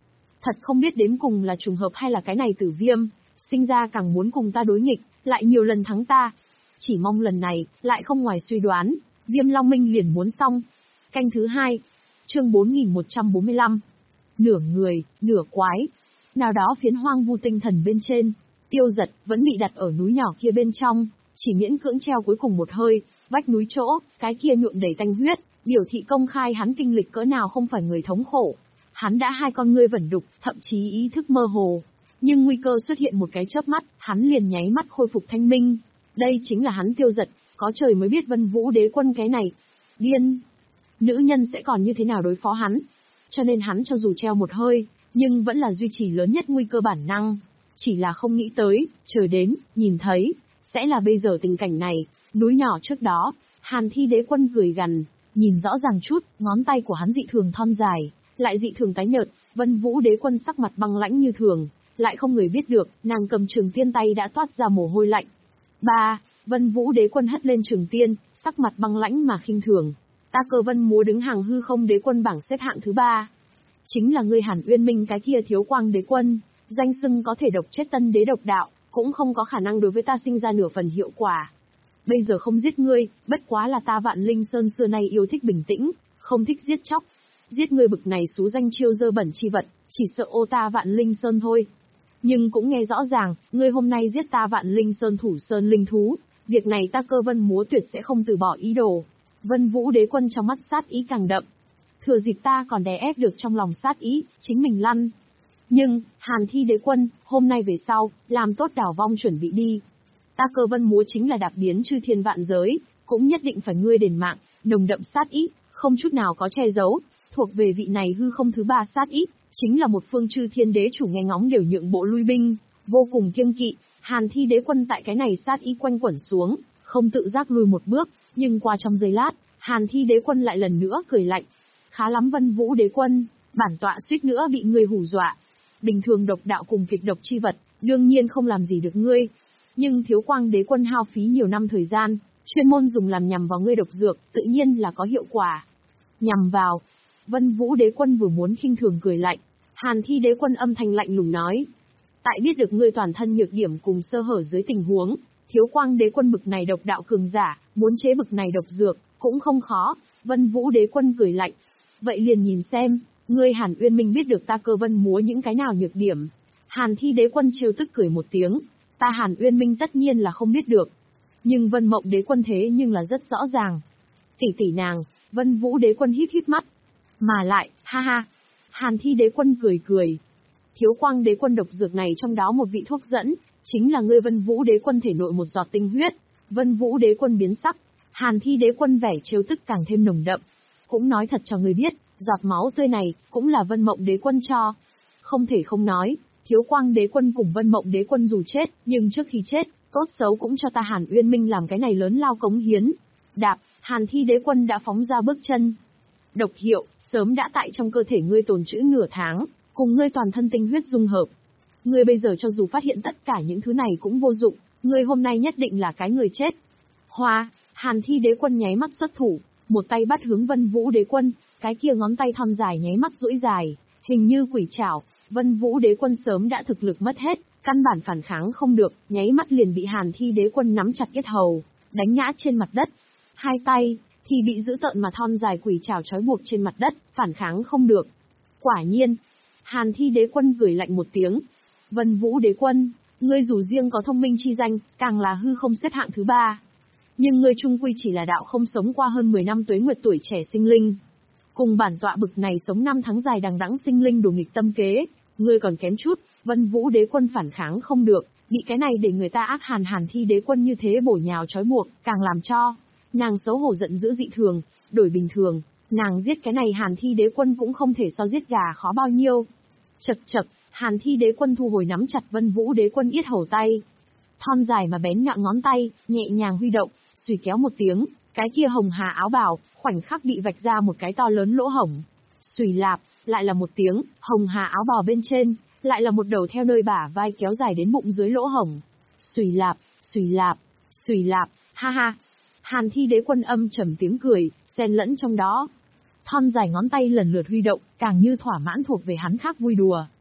Thật không biết đến cùng là trùng hợp hay là cái này Tử Viêm, sinh ra càng muốn cùng ta đối nghịch, lại nhiều lần thắng ta. Chỉ mong lần này, lại không ngoài suy đoán, Viêm Long Minh liền muốn xong. Canh thứ hai, chương bốn nghìn một trăm bốn mươi lăm. Nửa người, nửa quái. Nào đó phiến hoang vu tinh thần bên trên, Tiêu Giật vẫn bị đặt ở núi nhỏ kia bên trong, chỉ miễn cưỡng treo cuối cùng một hơi, vách núi chỗ, cái kia nhuộm đầy tanh huyết, biểu thị công khai hắn kinh lịch cỡ nào không phải người thống khổ. Hắn đã hai con ngươi vẩn đục, thậm chí ý thức mơ hồ. Nhưng nguy cơ xuất hiện một cái chớp mắt, hắn liền nháy mắt khôi phục thanh minh. Đây chính là hắn Tiêu Giật, có trời mới biết Vân Vũ Đế Quân cái này. Điên! Nữ nhân sẽ còn như thế nào đối phó hắn? Cho nên hắn cho dù treo một hơi, nhưng vẫn là duy trì lớn nhất nguy cơ bản năng. Chỉ là không nghĩ tới, chờ đến, nhìn thấy, sẽ là bây giờ tình cảnh này. Núi nhỏ trước đó, Hàn Thi Đế Quân cười gằn, nhìn rõ ràng chút, ngón tay của hắn dị thường thon dài, lại dị thường tái nhợt. Vân Vũ Đế Quân sắc mặt băng lãnh như thường, lại không người biết được, nàng cầm trường tiên tay đã toát ra mồ hôi lạnh. Ba, Vân Vũ Đế Quân hất lên trường tiên, sắc mặt băng lãnh mà khinh thường. Ta Cơ Vân Múa đứng hàng hư không đế quân bảng xếp hạng thứ ba. Chính là ngươi Hàn Uyên Minh cái kia Thiếu Quang Đế Quân, danh xưng có thể độc chết tân đế độc đạo, cũng không có khả năng đối với ta sinh ra nửa phần hiệu quả. Bây giờ không giết ngươi, bất quá là ta Vạn Linh Sơn xưa nay yêu thích bình tĩnh, không thích giết chóc. Giết ngươi bực này xú danh chiêu dơ bẩn chi vật, chỉ sợ ô ta Vạn Linh Sơn thôi. Nhưng cũng nghe rõ ràng, ngươi hôm nay giết ta Vạn Linh Sơn thủ sơn linh thú, việc này ta Cơ Vân Múa tuyệt sẽ không từ bỏ ý đồ. Vân Vũ Đế Quân trong mắt sát ý càng đậm. Thừa dịp ta còn đè ép được trong lòng sát ý, chính mình lăn. Nhưng, Hàn Thi Đế Quân, hôm nay về sau, làm tốt đảo vong chuẩn bị đi. Ta Cơ Vân Múa chính là đạp biến chư thiên vạn giới, cũng nhất định phải ngươi đền mạng, nồng đậm sát ý, không chút nào có che giấu, thuộc về vị này hư không thứ ba sát ý, chính là một phương chư thiên đế chủ nghe ngóng đều nhượng bộ lui binh, vô cùng kiêng kỵ. Hàn Thi Đế Quân tại cái này sát ý quanh quẩn xuống, không tự giác lùi một bước, nhưng qua trong giây lát, Hàn Thi Đế Quân lại lần nữa cười lạnh. Khá lắm Vân Vũ Đế Quân, bản tọa suýt nữa bị ngươi hù dọa. Bình thường độc đạo cùng kịch độc chi vật, đương nhiên không làm gì được ngươi. Nhưng Thiếu Quang Đế Quân hao phí nhiều năm thời gian, chuyên môn dùng làm nhằm vào ngươi độc dược, tự nhiên là có hiệu quả. Nhằm vào. Vân Vũ Đế Quân vừa muốn khinh thường cười lạnh, Hàn Thi Đế Quân âm thanh lạnh lùng nói. Tại biết được ngươi toàn thân nhược điểm cùng sơ hở dưới tình huống, Thiếu Quang Đế Quân bực này độc đạo cường giả, muốn chế bực này độc dược, cũng không khó. Vân Vũ Đế Quân cười lạnh. Vậy liền nhìn xem, ngươi Hàn Uyên Minh biết được ta Cơ Vân Múa những cái nào nhược điểm. Hàn Thi Đế Quân trêu tức cười một tiếng, ta Hàn Uyên Minh tất nhiên là không biết được. Nhưng Vân Mộng Đế Quân thế nhưng là rất rõ ràng. Tỷ tỷ nàng, Vân Vũ Đế Quân híp híp mắt. Mà lại, ha ha. Hàn Thi Đế Quân cười cười. Thiếu Quang Đế Quân độc dược này trong đó một vị thuốc dẫn, chính là ngươi Vân Vũ Đế Quân thể nội một giọt tinh huyết. Vân Vũ Đế Quân biến sắc, Hàn Thi Đế Quân vẻ trêu tức càng thêm nồng đậm. Cũng nói thật cho ngươi biết, giọt máu tươi này, cũng là Vân Mộng Đế Quân cho. Không thể không nói, Thiếu Quang Đế Quân cùng Vân Mộng Đế Quân dù chết, nhưng trước khi chết, tốt xấu cũng cho ta Hàn Uyên Minh làm cái này lớn lao cống hiến. Đạp, Hàn Thi Đế Quân đã phóng ra bước chân. Độc hiệu, sớm đã tại trong cơ thể ngươi tồn trữ nửa tháng, cùng ngươi toàn thân tinh huyết dung hợp. Ngươi bây giờ cho dù phát hiện tất cả những thứ này cũng vô dụng, ngươi hôm nay nhất định là cái người chết. Hoa, Hàn Thi Đế Quân nháy mắt xuất thủ, một tay bắt hướng Vân Vũ Đế Quân, cái kia ngón tay thon dài nháy mắt duỗi dài, hình như quỷ trảo. Vân Vũ Đế Quân sớm đã thực lực mất hết, căn bản phản kháng không được, nháy mắt liền bị Hàn Thi Đế Quân nắm chặt yết hầu, đánh ngã trên mặt đất. Hai tay thì bị giữ tợn mà thon dài quỷ trảo trói buộc trên mặt đất, phản kháng không được. Quả nhiên, Hàn Thi Đế Quân cười lạnh một tiếng. Vân Vũ Đế Quân, ngươi dù riêng có thông minh chi danh, càng là hư không xếp hạng thứ ba. Nhưng ngươi trung quy chỉ là đạo không sống qua hơn mười năm tuế nguyệt tuổi trẻ sinh linh. Cùng bản tọa bực này sống năm tháng dài đằng đẵng sinh linh đồ nghịch tâm kế, ngươi còn kém chút. Vân Vũ Đế Quân phản kháng không được, bị cái này để người ta ác hàn Hàn Thi Đế Quân như thế bổ nhào trói buộc, càng làm cho nàng xấu hổ giận dữ dị thường. Đổi bình thường, nàng giết cái này Hàn Thi Đế Quân cũng không thể so giết gà khó bao nhiêu. Chật chật, Hàn Thi Đế Quân thu hồi nắm chặt Vân Vũ Đế Quân yết hầu tay. Thon dài mà bén nhọn ngón tay, nhẹ nhàng huy động, xùy kéo một tiếng, cái kia hồng hà áo bào, khoảnh khắc bị vạch ra một cái to lớn lỗ hổng. Xùy lạp, lại là một tiếng, hồng hà áo bào bên trên, lại là một đầu theo nơi bả vai kéo dài đến bụng dưới lỗ hổng. Xùy lạp, xùy lạp, xùy lạp, ha ha. Hàn Thi Đế Quân âm trầm tiếng cười, xen lẫn trong đó. Thon dài ngón tay lần lượt huy động, càng như thỏa mãn thuộc về hắn khác vui đùa.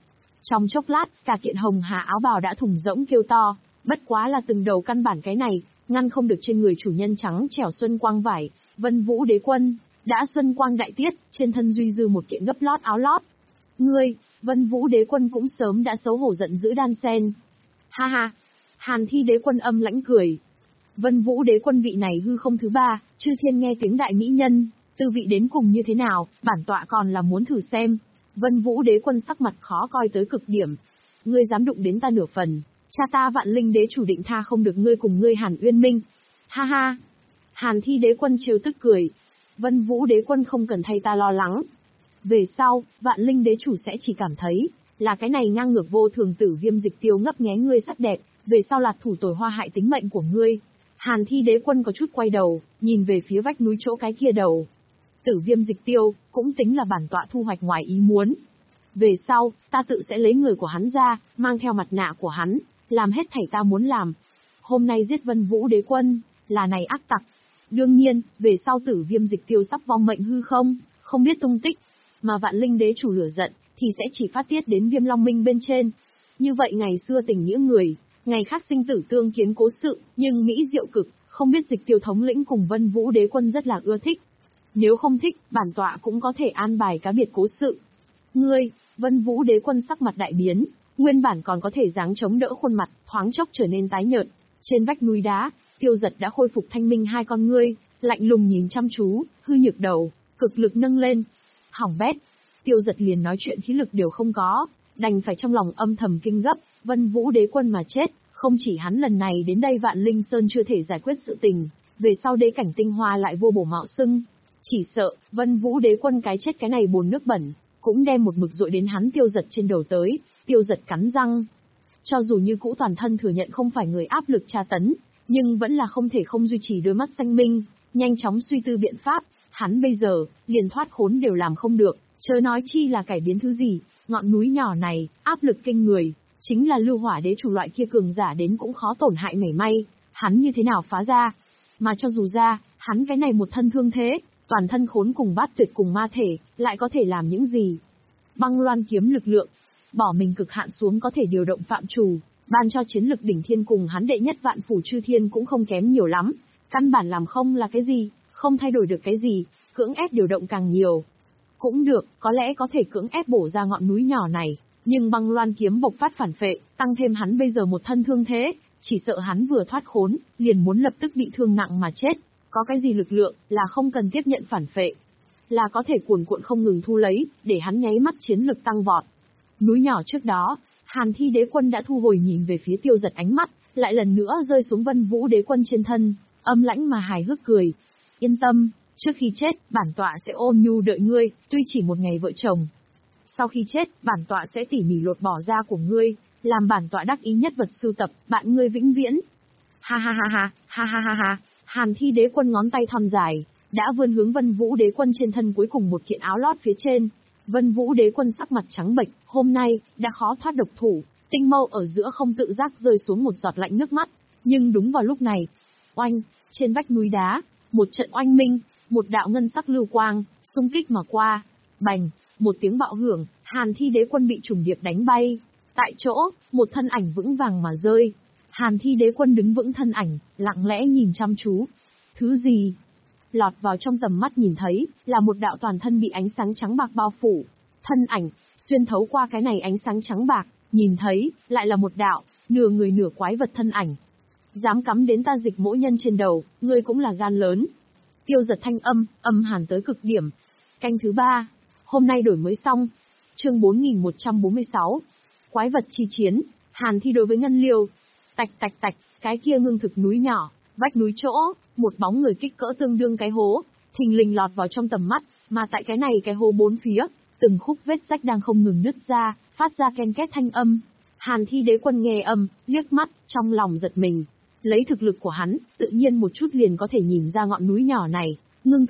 Trong chốc lát, cả kiện hồng hà áo bào đã thủng rỗng kêu to, bất quá là từng đầu căn bản cái này, ngăn không được trên người chủ nhân trắng trẻo xuân quang vải. Vân Vũ Đế Quân đã xuân quang đại tiết, trên thân duy dư một kiện gấp lót áo lót. Ngươi, Vân Vũ Đế Quân cũng sớm đã xấu hổ giận dữ đan sen. Ha ha, Hàn Thi Đế Quân âm lãnh cười. Vân Vũ Đế Quân vị này hư không thứ ba, chư thiên nghe tiếng đại mỹ nhân, tư vị đến cùng như thế nào, bản tọa còn là muốn thử xem. Vân Vũ Đế Quân sắc mặt khó coi tới cực điểm. Ngươi dám đụng đến ta nửa phần, cha ta Vạn Linh Đế chủ định tha không được ngươi cùng ngươi Hàn Uyên Minh. Ha ha. Hàn Thi Đế Quân trêu tức cười. Vân Vũ Đế Quân không cần thay ta lo lắng. Về sau, Vạn Linh Đế chủ sẽ chỉ cảm thấy, là cái này ngang ngược vô thường Tử Viêm Dịch Tiêu ngấp nghé ngươi sắc đẹp, về sau là thủ tồi hoa hại tính mệnh của ngươi. Hàn Thi Đế Quân có chút quay đầu, nhìn về phía vách núi chỗ cái kia đầu. Tử Viêm Dịch Tiêu, cũng tính là bản tọa thu hoạch ngoài ý muốn. Về sau, ta tự sẽ lấy người của hắn ra, mang theo mặt nạ của hắn, làm hết thảy ta muốn làm. Hôm nay giết Vân Vũ Đế Quân, là này ác tặc. Đương nhiên, về sau Tử Viêm Dịch Tiêu sắp vong mệnh hư không, không biết tung tích, mà Vạn Linh Đế chủ lửa giận, thì sẽ chỉ phát tiết đến Viêm Long Minh bên trên. Như vậy ngày xưa tình nghĩa người, ngày khác sinh tử tương kiến cố sự, nhưng mỹ diệu cực, không biết Dịch Tiêu thống lĩnh cùng Vân Vũ Đế Quân rất là ưa thích. Nếu không thích, bản tọa cũng có thể an bài cá biệt cố sự. Ngươi, Vân Vũ Đế Quân sắc mặt đại biến, nguyên bản còn có thể dáng chống đỡ khuôn mặt, thoáng chốc trở nên tái nhợt. Trên vách núi đá, Tiêu Giật đã khôi phục thanh minh hai con ngươi, lạnh lùng nhìn chăm chú, hư nhược đầu, cực lực nâng lên. Hỏng bét. Tiêu Giật liền nói chuyện khí lực đều không có, đành phải trong lòng âm thầm kinh gấp, Vân Vũ Đế Quân mà chết, không chỉ hắn lần này đến đây Vạn Linh Sơn chưa thể giải quyết sự tình, về sau đế cảnh tinh hoa lại vô bổ mạo xưng. Chỉ sợ, Vân Vũ Đế Quân cái chết cái này bồn nước bẩn, cũng đem một mực dội đến hắn Tiêu Giật trên đầu tới. Tiêu Giật cắn răng. Cho dù như cũ toàn thân thừa nhận không phải người áp lực tra tấn, nhưng vẫn là không thể không duy trì đôi mắt xanh minh, nhanh chóng suy tư biện pháp. Hắn bây giờ, liền thoát khốn đều làm không được, chớ nói chi là cải biến thứ gì. Ngọn núi nhỏ này, áp lực kinh người, chính là Lưu Hỏa Đế chủ loại kia cường giả đến cũng khó tổn hại mảy may. Hắn như thế nào phá ra? Mà cho dù ra, hắn cái này một thân thương thế, toàn thân khốn cùng bát tuyệt cùng ma thể, lại có thể làm những gì? Băng loan kiếm lực lượng, bỏ mình cực hạn xuống có thể điều động phạm chủ, ban cho chiến lực đỉnh thiên cùng hắn đệ nhất vạn phủ chư thiên cũng không kém nhiều lắm. Căn bản làm không là cái gì, không thay đổi được cái gì, cưỡng ép điều động càng nhiều. Cũng được, có lẽ có thể cưỡng ép bổ ra ngọn núi nhỏ này, nhưng băng loan kiếm bộc phát phản phệ, tăng thêm hắn bây giờ một thân thương thế, chỉ sợ hắn vừa thoát khốn, liền muốn lập tức bị thương nặng mà chết. Có cái gì lực lượng, là không cần tiếp nhận phản phệ, là có thể cuồn cuộn không ngừng thu lấy, để hắn nháy mắt chiến lực tăng vọt. Núi nhỏ trước đó, Hàn Thi Đế Quân đã thu hồi nhìn về phía Tiêu Giật ánh mắt, lại lần nữa rơi xuống Vân Vũ Đế Quân trên thân, âm lãnh mà hài hước cười. Yên tâm, trước khi chết, bản tọa sẽ ôn nhu đợi ngươi, tuy chỉ một ngày vợ chồng. Sau khi chết, bản tọa sẽ tỉ mỉ lột bỏ da của ngươi, làm bản tọa đắc ý nhất vật sưu tập, bạn ngươi vĩnh viễn. Ha ha ha ha, ha ha ha ha. Hàn Thi Đế Quân ngón tay thon dài, đã vươn hướng Vân Vũ Đế Quân trên thân cuối cùng một kiện áo lót phía trên. Vân Vũ Đế Quân sắc mặt trắng bệch, hôm nay, đã khó thoát độc thủ, tinh mâu ở giữa không tự giác rơi xuống một giọt lạnh nước mắt. Nhưng đúng vào lúc này, oanh, trên vách núi đá, một trận oanh minh, một đạo ngân sắc lưu quang, xung kích mà qua. Bành, một tiếng bạo hưởng, Hàn Thi Đế Quân bị trùng điệp đánh bay. Tại chỗ, một thân ảnh vững vàng mà rơi. Hàn Thi Đế Quân đứng vững thân ảnh, lặng lẽ nhìn chăm chú. Thứ gì? Lọt vào trong tầm mắt nhìn thấy, là một đạo toàn thân bị ánh sáng trắng bạc bao phủ. Thân ảnh, xuyên thấu qua cái này ánh sáng trắng bạc, nhìn thấy, lại là một đạo, nửa người nửa quái vật thân ảnh. Dám cắm đến ta Dịch Mỗ Nhân trên đầu, ngươi cũng là gan lớn. Tiêu Giật thanh âm, âm hàn tới cực điểm. Canh thứ ba, hôm nay đổi mới xong. Chương bốn nghìn một trăm bốn mươi sáu. Quái vật chi chiến, Hàn Thi đối với Ngân Liêu. Tạch tạch tạch, cái kia ngưng thực núi nhỏ, vách núi chỗ, một bóng người kích cỡ tương đương cái hố, thình lình lọt vào trong tầm mắt, mà tại cái này cái hố bốn phía, từng khúc vết rách đang không ngừng nứt ra, phát ra ken két thanh âm. Hàn Thi Đế Quân nghe âm, liếc mắt, trong lòng giật mình. Lấy thực lực của hắn, tự nhiên một chút liền có thể nhìn ra ngọn núi nhỏ này, ngưng